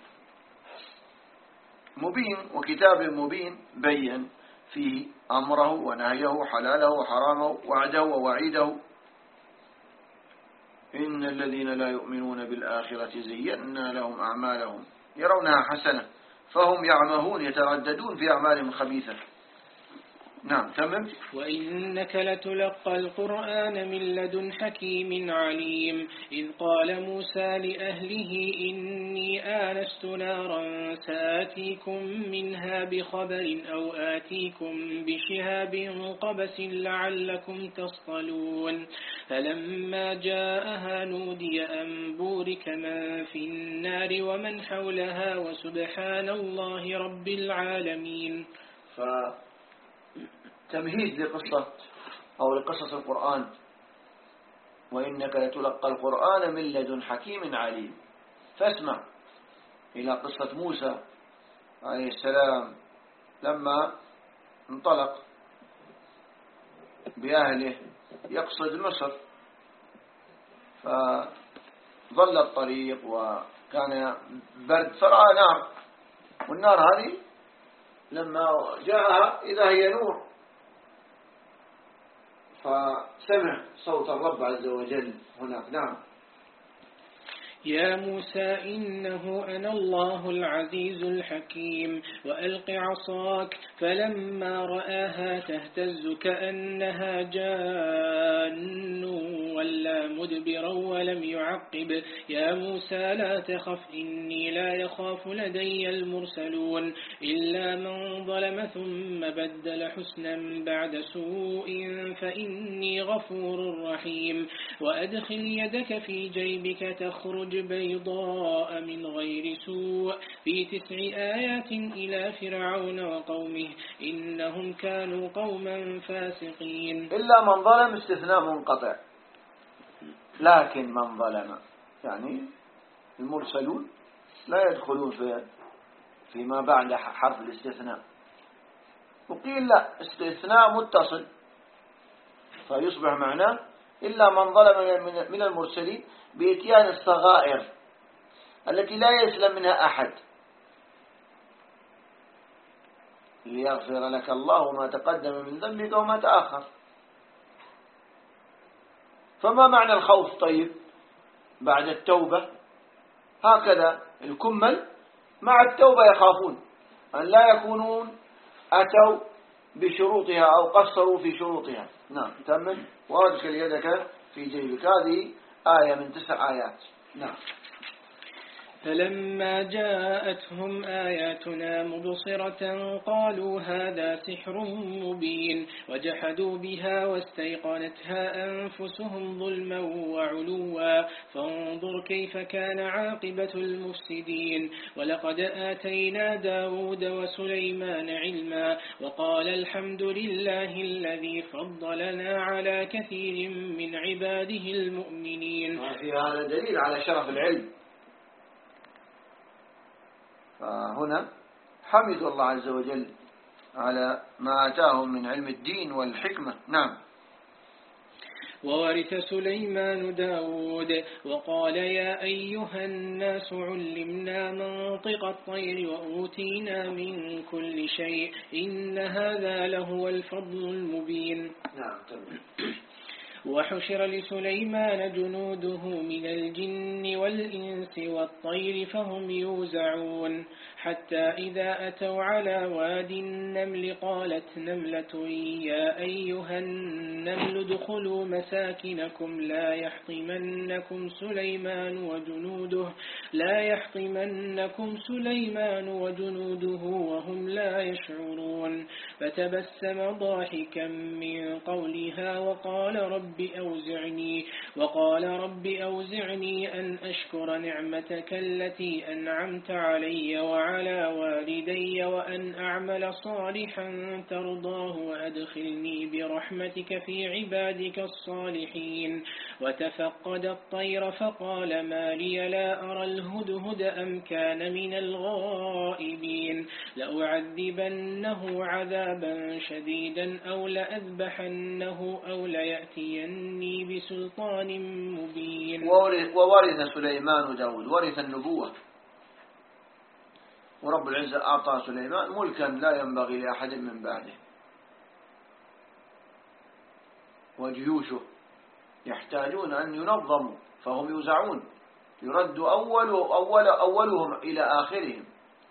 مبين وكتاب مبين بين فيه أمره ونهيه، حلاله وحرامه، وعده ووعيده. إن الذين لا يؤمنون بالآخرة زينا لهم أعمالهم يرونها حسنة فهم يعمهون يترددون في أعمالهم خبيثة. نعم تمام. وإنك لتلقى القرآن من لدن حكيم عليم. إذ قال موسى لأهله إني آنست نارا سآتيكم منها بخبر أو آتيكم بشهاب قبس لعلكم تصطلون. فلما جاءها نودي أن بورك من في النار ومن حولها وسبحان الله رب العالمين. ف تمهيد لقصة أو لقصص القرآن، وإنك لتلقى القرآن من لدن حكيم عليم. فاسمع إلى قصة موسى عليه السلام لما انطلق بأهله يقصد مصر، فظل الطريق وكان برد فرأى نار والنار هذه لما جاءها إذا هي نور، فسمع صوت الرب عز وجل هناك. نعم. يا موسى إنه أنا الله العزيز الحكيم وألق عصاك، فلما رآها تهتز كأنها جان ولا مدبرا ولم يعقب. يا موسى لا تخف إني لا يخاف لدي المرسلون، إلا من ظلم ثم بدل حسنا بعد سوء فإني غفور رحيم. وأدخل يدك في جيبك تخرج بيضاء من غير سوء في تسع آيات إلى فرعون وقومه إنهم كانوا قوما فاسقين. إلا من ظلم استثناء منقطع، لكن من ظلم يعني المرسلون لا يدخلون في فيما بعد حرف الاستثناء. وقيل لا، استثناء متصل فيصبح معناه إلا من ظلم من المرسلين بإتيان الصغائر التي لا يسلم منها أحد، ليغفر لك الله ما تقدم من ذنبك وما تأخر. فما معنى الخوف طيب بعد التوبة؟ هكذا الكمل مع التوبة يخافون أن لا يكونون أتوا بشروطها أو قصروا في شروطها. نعم. تمم. وأدخل يدك في جيبك، هذه آية من تسع آيات. نعم. فلما جاءتهم آياتنا مبصرة قالوا هذا سحر مبين، وجحدوا بها واستيقنتها أنفسهم ظلما وعلوا، فانظر كيف كان عاقبة المفسدين. ولقد آتينا داود وسليمان علما، وقال الحمد لله الذي فضلنا على كثير من عباده المؤمنين. في هذا دليل على شرف العلم. فهنا حمد الله عز وجل على ما آتاهم من علم الدين والحكمة. نعم. وورث سليمان داود وقال يا أيها الناس علمنا منطق الطير وأوتينا من كل شيء إن هذا لهو الفضل المبين. نعم. تمام. وحشر لسليمان جنوده من الجن والإنس والطير فهم يوزعون، حتى إذا أتوا على واد النمل قالت نملة يا أيها النمل ادخلوا مساكنكم لا يحطمنكم سليمان وجنوده لا يحطمنكم سليمان وجنوده وهم لا يشعرون. فتبسم ضاحكا من قولها وقال رب أوزعني وقال رب أوزعني أن أشكر نعمتك التي أنعمت علي وعلى والدي وأن أعمل صالحا ترضاه وأدخلني برحمتك في عبادك الصالحين. وتفقد الطير فقال ما لي لا أرى الهدهد أم كان من الغائبين، لأعذبنه عذابا شديدا أو لأذبحنه أو ليأتيني بسلطان مبين. وورث سليمان داود، ورث النبوة، ورب العزة أعطى سليمان ملكا لا ينبغي لأحد من بعده، وجيوشه يحتاجون أن ينظموا فهم يوزعون، يرد أول أول أولهم إلى آخرهم،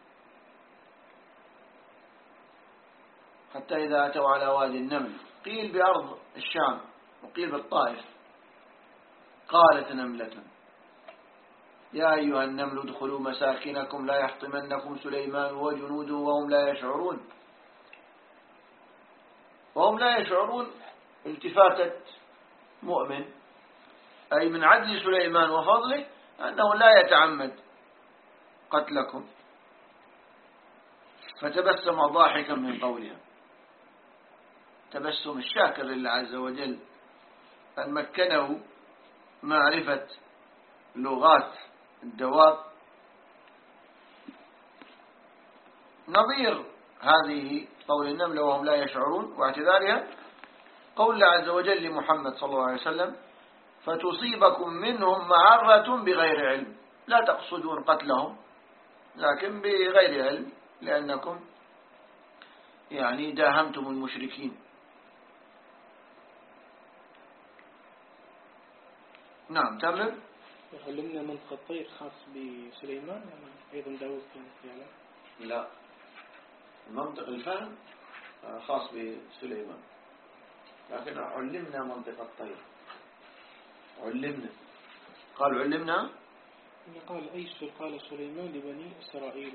حتى إذا أتوا على وادي النمل، قيل بأرض الشام وقيل بالطائف، قالت نملة يا أيها النمل ادخلوا مساكنكم لا يحطمنكم سليمان وجنوده وهم لا يشعرون. وهم لا يشعرون التفاتة مؤمن، أي من عدل سليمان وفضله أنه لا يتعمد قتلكم. فتبسم ضاحكا من قولها، تبسم الشاكر لله عز وجل أن مكنه معرفة لغات الدواب. نظير هذه قول النملة وهم لا يشعرون واعتذارها قول الله عز وجل لمحمد صلى الله عليه وسلم فتصيبكم منهم معرة بغير علم، لا تقصدون قتلهم لكن بغير علم لأنكم يعني داهمتم المشركين. نعم تمام. علمنا منطق الطير خاص بسليمان أيضا داود كان يعلم؟ لا، منطق الفهم خاص بسليمان، لكن علمنا منطق الطير. علمنا، قال علمنا، قال أيسر قال سليمان لبني إسرائيل.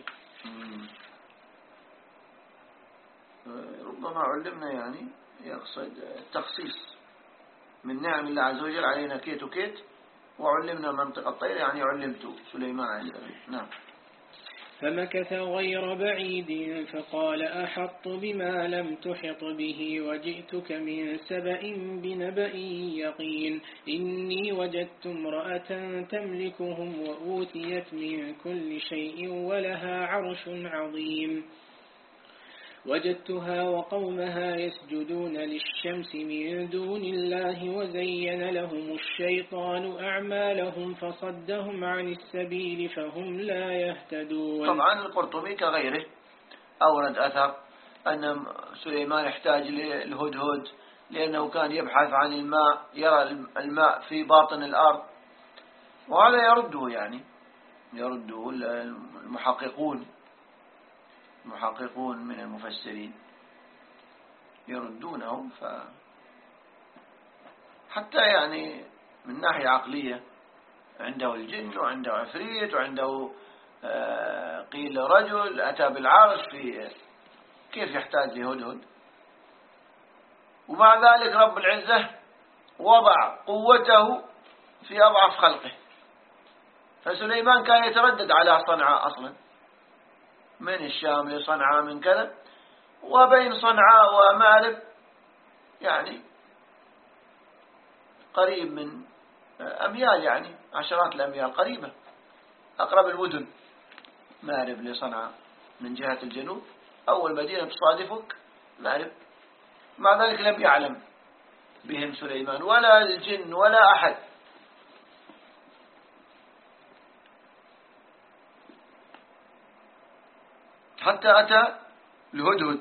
ربما علمنا يعني يقصد تخصيص من نعم الله عز وجل علينا كيت وكيت، وعلمنا منطق الطير يعني علمت سليمان عليه السلام. نعم. فمكث غير بعيد فقال أحط بما لم تحط به وجئتك من سبأ بنبأ يقين إني وجدت امرأة تملكهم وأوتيت من كل شيء ولها عرش عظيم وجدتها وقومها يسجدون للشمس من دون الله وزين لهم الشيطان أعمالهم فصدهم عن السبيل فهم لا يهتدون. طبعا القرطبي كغيره أورد أثر أن سليمان يحتاج للهدهد لأنه كان يبحث عن الماء، يرى الماء في باطن الأرض، وهذا يرده يعني يرده المحققون محققون من المفسرين يردونه. ف حتى يعني من ناحية عقلية عنده الجن وعنده عفريت وعنده قيل رجل أتى بالعرش، في كيف يحتاج لهدهد؟ ومع ذلك رب العزة وضع قوته في أضعف خلقه، فسليمان كان يتردد على صنعاء أصلا، من الشام لصنعاء من كذا، وبين صنعاء ومأرب يعني قريب من أميال، يعني عشرات الأميال قريبة، أقرب المدن مأرب لصنعاء من جهة الجنوب، أول مدينة تصادفك مأرب. مع ذلك لم يعلم بهم سليمان ولا الجن ولا أحد. حتى أتى الهدهد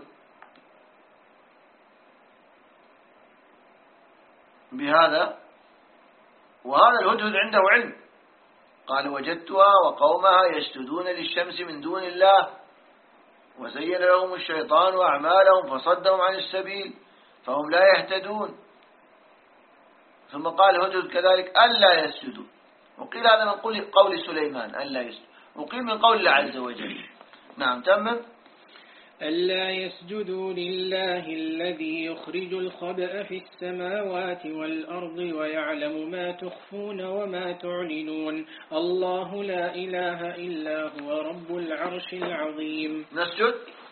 بهذا، وهذا الهدهد عنده علم، قال وجدتها وقومها يسجدون للشمس من دون الله وزين لهم الشيطان أعمالهم فصدهم عن السبيل فهم لا يهتدون. ثم قال الهدهد كذلك ألا يسجدوا، وقيل هذا من قول سليمان ألا يسجدوا، وقيل من قول الله عز وجل. نعم تمام. ألا يسجدوا لله الذي يخرج الخبأ في السماوات والأرض ويعلم ما تخفون وما تعلنون الله لا إله إلا هو رب العرش العظيم. نسجد.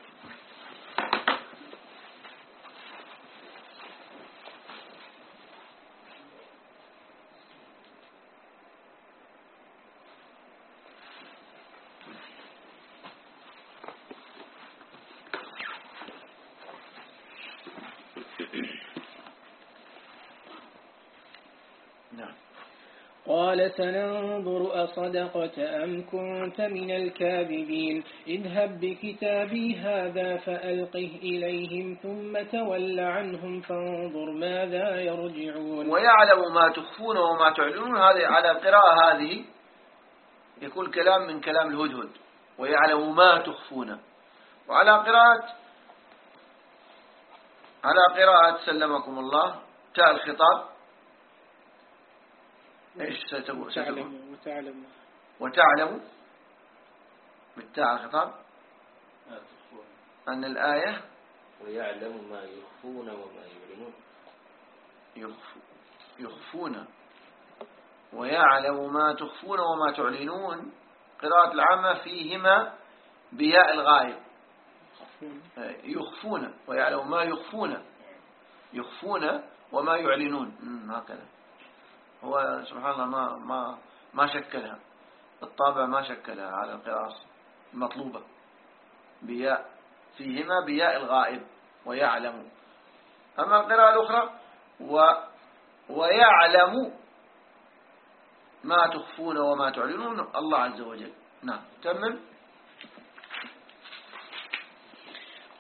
قال سننظر أصدقت أم كنت من الكاذبين اذهب بكتابي هذا فألقه إليهم ثم تول عنهم فانظر ماذا يرجعون. ويعلم ما تخفون وما تعلنون، هذه على قراءة هذه يكون كلام من كلام الهدهد، ويعلم ما تخفون، وعلى قراءة على قراءة سلمكم الله تاء الخطاب ايش ستقول؟ وتعلم وتعلم وتعلم بالتاء الخطاب أن الآية ويعلم ما يخفون وما يعلنون، يخف يخفون ويعلم ما تخفون وما تعلنون. قراءة العامة فيهما بياء الغائب، يخفون ويعلم ما يخفون، يخفون وما يعلنون، هكذا. هو سبحان الله ما ما ما شكلها، الطابع ما شكلها على القراءة المطلوبة، بياء فيهما بياء الغائب ويعلم. أما القراءة الأخرى و ويعلم ما تخفون وما تعلنون الله عز وجل. نعم تمام.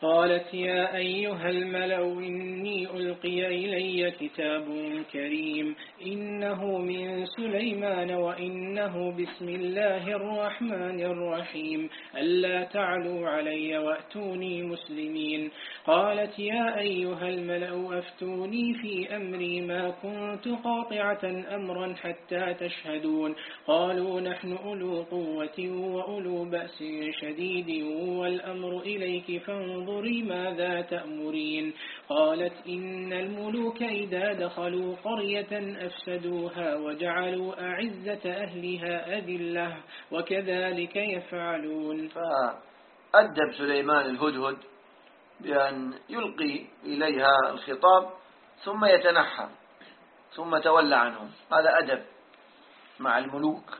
قالت يا أيها الملأ إني ألقي إلي كتاب كريم إنه من سليمان وإنه بسم الله الرحمن الرحيم ألا تعلوا علي وأتوني مسلمين. قالت يا أيها الملأ أفتوني في أمري ما كنت قاطعة أمرا حتى تشهدون. قالوا نحن أولو قوة وأولو بأس شديد والأمر إليك فانظري ماذا تأمرين. قالت إن الملوك إذا دخلوا قرية أفسدوها وجعلوا أعزة أهلها أذلة وكذلك يفعلون. فأدب سليمان الهدهد بأن يلقي إليها الخطاب ثم يتنحى ثم تولى عنهم. هذا أدب مع الملوك.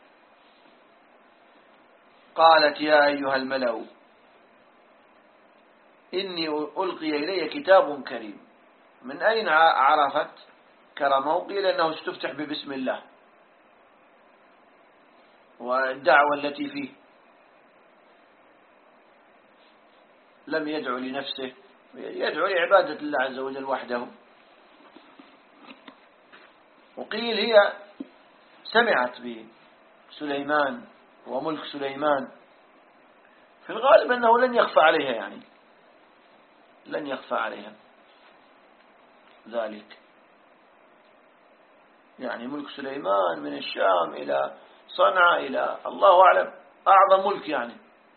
قالت يا أيها الملأ إني ألقي إلي كتاب كريم. من أين عرفت كرمه؟ قيل أنه استفتح ببسم الله والدعوة التي فيه، لم يدعو لنفسه، يدعو لعبادة الله عز وجل وحده. وقيل هي سمعت بسليمان وملك سليمان، في الغالب أنه لن يخفى عليها، يعني لن يخفى عليها ذلك. يعني ملك سليمان من الشام إلى صنعاء إلى الله أعلم أعظم ملك، يعني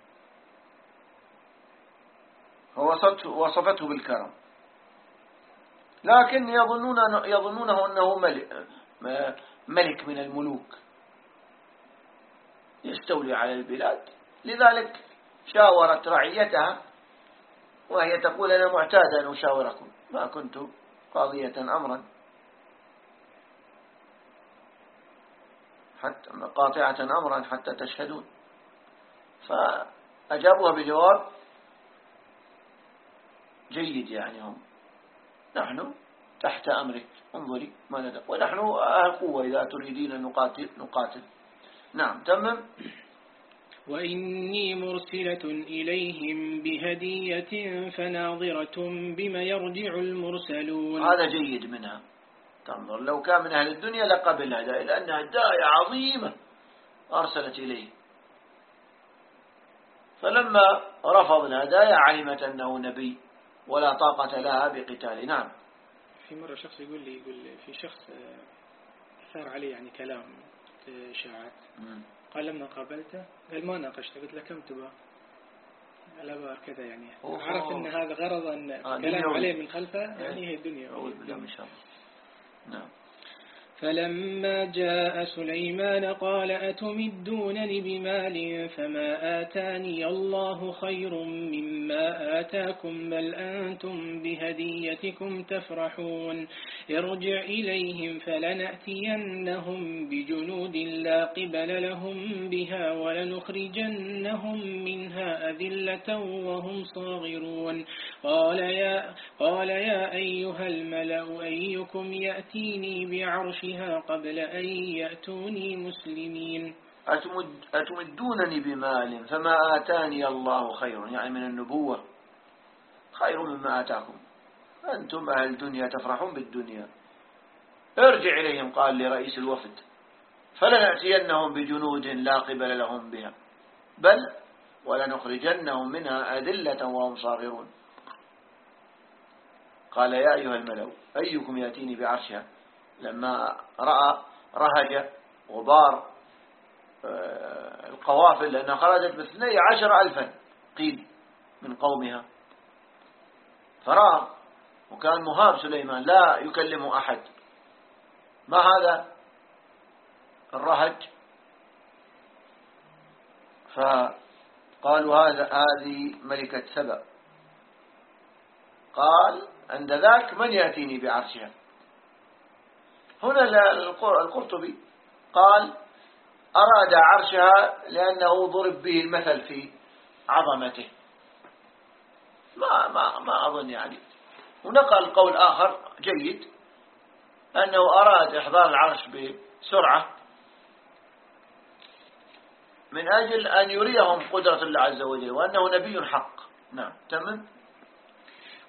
وصفته بالكرم، لكن يظنون يظنونه أنه ملك ملك من الملوك يستولي على البلاد. لذلك شاورت رعيتها وهي تقول أنا معتادة أن أشاوركم، ما كنت قاضية أمرا حتى قاطعة أمرا حتى تشهدون. فأجابوها بجواب جيد، يعني هم نحن تحت أمرك انظري ما ندق، ونحن أهل قوة إذا تريدين نقاتل نقاتل. نعم تمم. وإني مرسلة إليهم بهدية فناظرة بما يرجع المرسلون. هذا جيد منها، تنظر لو كان من أهل الدنيا لقبل هذا، لأنها هدايا عظيمة أرسلت إليه. فلما رفض الهدايا علمت أنه نبي ولا طاقة لها بقتاله. نعم. في مرة شخص يقول لي يقول لي في شخص أثار عليه يعني كلام إشاعات، قال لما قابلته قال ما ناقشته، قلت له كم تبغى؟ الأبار كذا، يعني عرف أن هذا غرضا آه كلام عليه من خلفه، يعني هي الدنيا. أعوذ بالله من شر. نعم. فلما جاء سليمان قال أتمدونني بمال فما آتاني الله خير مما آتاكم بل أنتم بهديتكم تفرحون. ارجع إليهم فلنأتينهم بجنود لا قبل لهم بها ولنخرجنهم منها أذلة وهم صاغرون. قال يا, قال يا أيها الملأ أيكم يأتيني بعرش قبل أن يأتوني مسلمين. أتمد أتمدونني بمال فما آتاني الله خير، يعني من النبوة خير مما آتاكم، أنتم أهل الدنيا تفرحون بالدنيا. ارجع إليهم، قال لرئيس الوفد، فلنأتينهم بجنود لا قبل لهم بها بل ولنخرجنهم منها أذلة وهم صاغرون. قال يا أيها الملأ أيكم يأتيني بعرشها، لما رأى رهج غبار القوافل، لأنها خرجت باثني عشر ألفا قيل من قومها، فرأى وكان مهاب سليمان لا يكلمه أحد، ما هذا الرهج؟ فقالوا هذا هذه ملكة سبأ. قال عند ذاك من يأتيني بعرشها؟ هنا القرطبي قال أراد عرشها لأنه ضرب به المثل في عظمته، ما ما ما أظن يعني. ونقل قول آخر جيد أنه أراد إحضار العرش بسرعة من أجل أن يريهم قدرة الله عز وجل وأنه نبي حق. نعم تمام.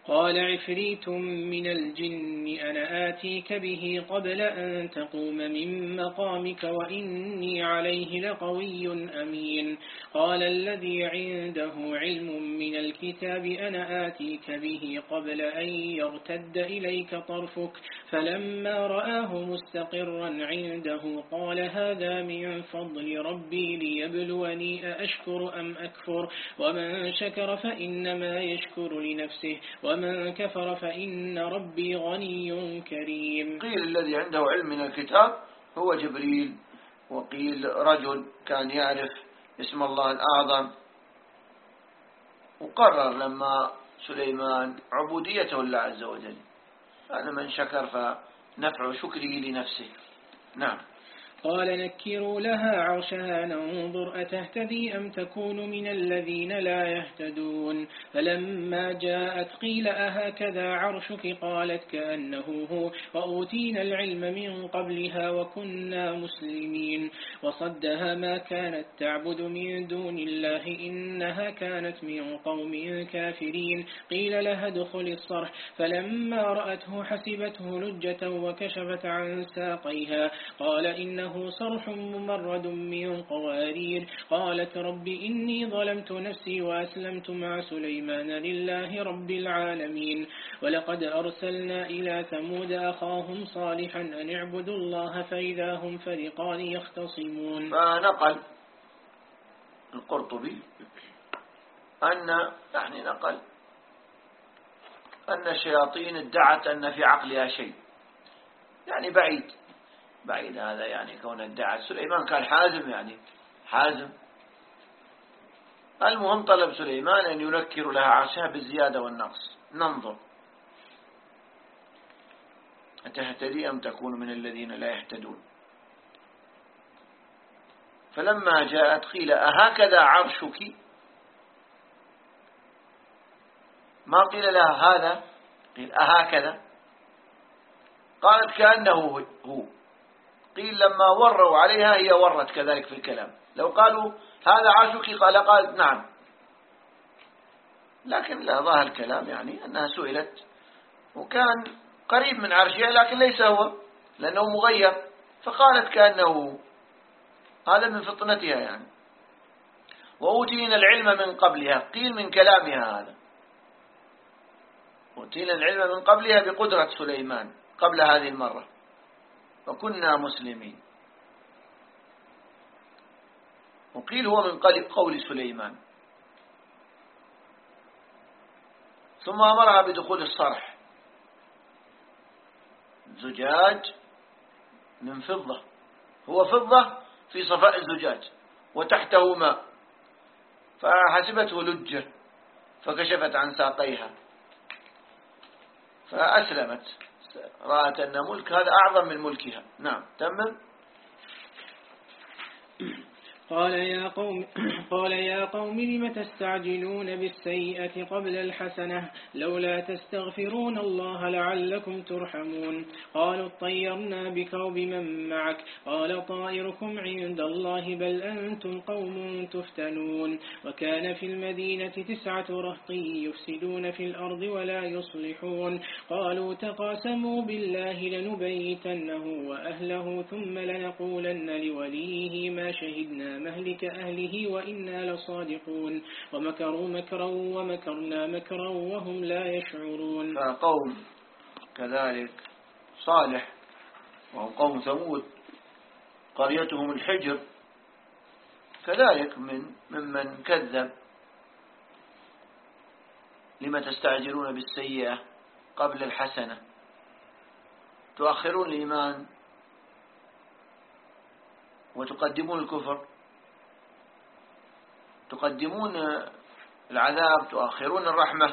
قال عفريت من الجن أنا آتيك به قبل أن تقوم من مقامك وإني عليه لقوي أمين قال الذي عنده علم من الكتاب أنا آتيك به قبل أن يرتد إليك طرفك فلما رآه مستقرا عنده قال هذا من فضل ربي ليبلوني أأشكر أم أكفر ومن شكر فإنما يشكر لنفسه ومن كفر فإن ربي غني كريم. قيل الذي عنده علم من الكتاب هو جبريل، وقيل رجل كان يعرف اسم الله الأعظم، وقرر لما سليمان عبوديته لله عز وجل، فأنا من شكر فنفع شكره لنفسه. نعم. قال نكروا لها عرشها ننظر أتهتدي أم تكون من الذين لا يهتدون فلما جاءت قيل أهكذا عرشك قالت كأنه هو وأوتينا العلم من قبلها وكنا مسلمين وصدها ما كانت تعبد من دون الله إنها كانت من قوم كافرين قيل لها ادخل الصرح فلما رأته حسبته لجة وكشفت عن ساقيها قال إنه صرح ممرد من قوارير قالت رب إني ظلمت نفسي وأسلمت مع سليمان لله رب العالمين ولقد أرسلنا إلى ثمود أخاهم صالحا أن اعبدوا الله فإذا هم فريقان يختصمون. فنقل القرطبي أن يعني نقل أن الشياطين ادعت أن في عقلها شيء، يعني بعيد بعيد هذا، يعني كون ادعى. سليمان كان حازم، يعني حازم. المهم طلب سليمان أن ينكر لها عرشها بالزيادة والنقص. ننظر أتهتدي أم تكون من الذين لا يهتدون. فلما جاءت قيل أهكذا عرشك، ما قيل لها هذا، قيل أهكذا، قالت كأنه هو. قيل لما وروا عليها هي ورت كذلك في الكلام، لو قالوا هذا عرشك قال قالت نعم، لكن لا، ظاهر الكلام يعني أنها سئلت وكان قريب من عرشها لكن ليس هو لأنه مغير، فقالت كأنه، هذا من فطنتها يعني. وأوتينا العلم من قبلها، قيل من كلامها هذا، أوتينا العلم من قبلها بقدرة سليمان قبل هذه المرة وكنا مسلمين. وقيل هو من قول سليمان. ثم أمرها بدخول الصرح، زجاج من فضة، هو فضة في صفاء الزجاج وتحته ماء، فحسبته لجة فكشفت عن ساقيها فأسلمت، رأت أن ملك هذا أعظم من ملكها. نعم. تمام. قال يا قوم قال يا قوم لم تستعجلون بالسيئة قبل الحسنة لولا تستغفرون الله لعلكم ترحمون قالوا اطيرنا بك وبمن معك قال طائركم عند الله بل أنتم قوم تفتنون وكان في المدينة تسعة رهط يفسدون في الأرض ولا يصلحون قالوا تقاسموا بالله لنبيتنه وأهله ثم لنقولن لوليه ما شهدنا مهلك أهله وإنا لصادقون ومكروا مكرا ومكرنا مكرا وهم لا يشعرون. فقوم كذلك صالح وهم قوم ثمود قريتهم الحجر كذلك من ممن كذب. لما تستعجلون بالسيئة قبل الحسنة، تؤخرون الإيمان وتقدمون الكفر، تقدمون العذاب تؤخرون الرحمة.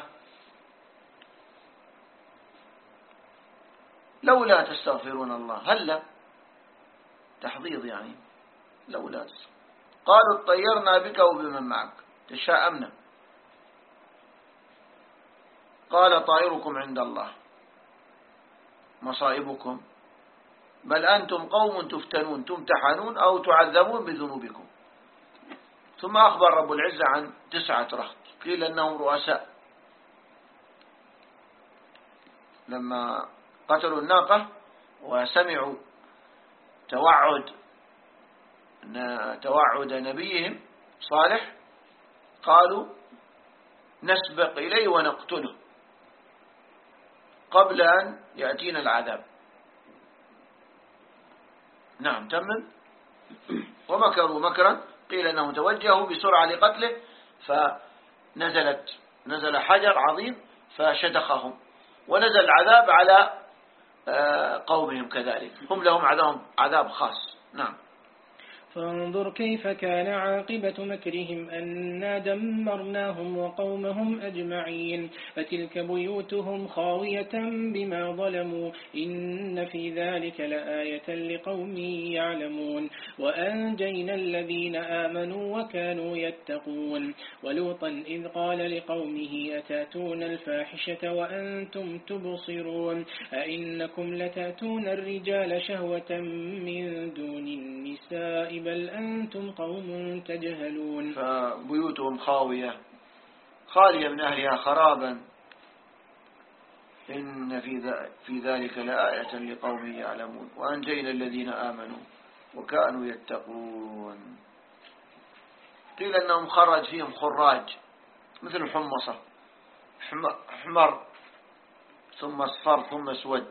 لولا تستغفرون الله، هلا تحضيض يعني لولا. قالوا اطيرنا بك وبمن معك، تشاءمنا. قال طائركم عند الله مصائبكم بل أنتم قوم تفتنون، تمتحنون أو تعذبون بذنوبكم. ثم أخبر رب العزة عن تسعة رهط قيل أنهم رؤساء لما قتلوا الناقة وسمعوا توعد توعد نبيهم صالح قالوا نسبق إليه ونقتله قبل أن يأتينا العذاب. نعم تمم. ومكروا مكرا قيل أنهم توجهوا بسرعة لقتله فنزلت نزل حجر عظيم فشدخهم ونزل العذاب على قومهم كذلك هم لهم عذاب عذاب خاص. نعم. فانظر كيف كان عاقبة مكرهم أنا دمرناهم وقومهم أجمعين فتلك بيوتهم خاوية بما ظلموا إن في ذلك لآية لقوم يعلمون وأنجينا الذين آمنوا وكانوا يتقون ولوطا إذ قال لقومه أتاتون الفاحشة وأنتم تبصرون أئنكم لتأتون الرجال شهوة من دون النساء بل أنتم قوم تجهلون. فبيوتهم خاوية خالية من أهلها خرابا إن في ذلك لآية لقوم يعلمون وأنجينا الذين آمنوا وكانوا يتقون. قيل أنهم خرج فيهم خراج مثل الحمصة حمر ثم اصفر ثم اسود.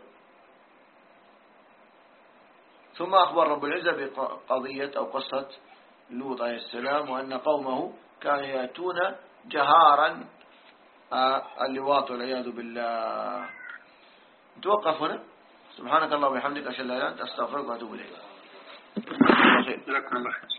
ثم أخبر رب العزة بقضية أو قصة لوط عليه السلام وأن قومه كانوا يأتون جهارا اللواط والعياذ بالله. نتوقف هنا. سبحانك اللهم وبحمدك أشهد أن لا إله إلا أنت أستغفرك وأتوب إليك.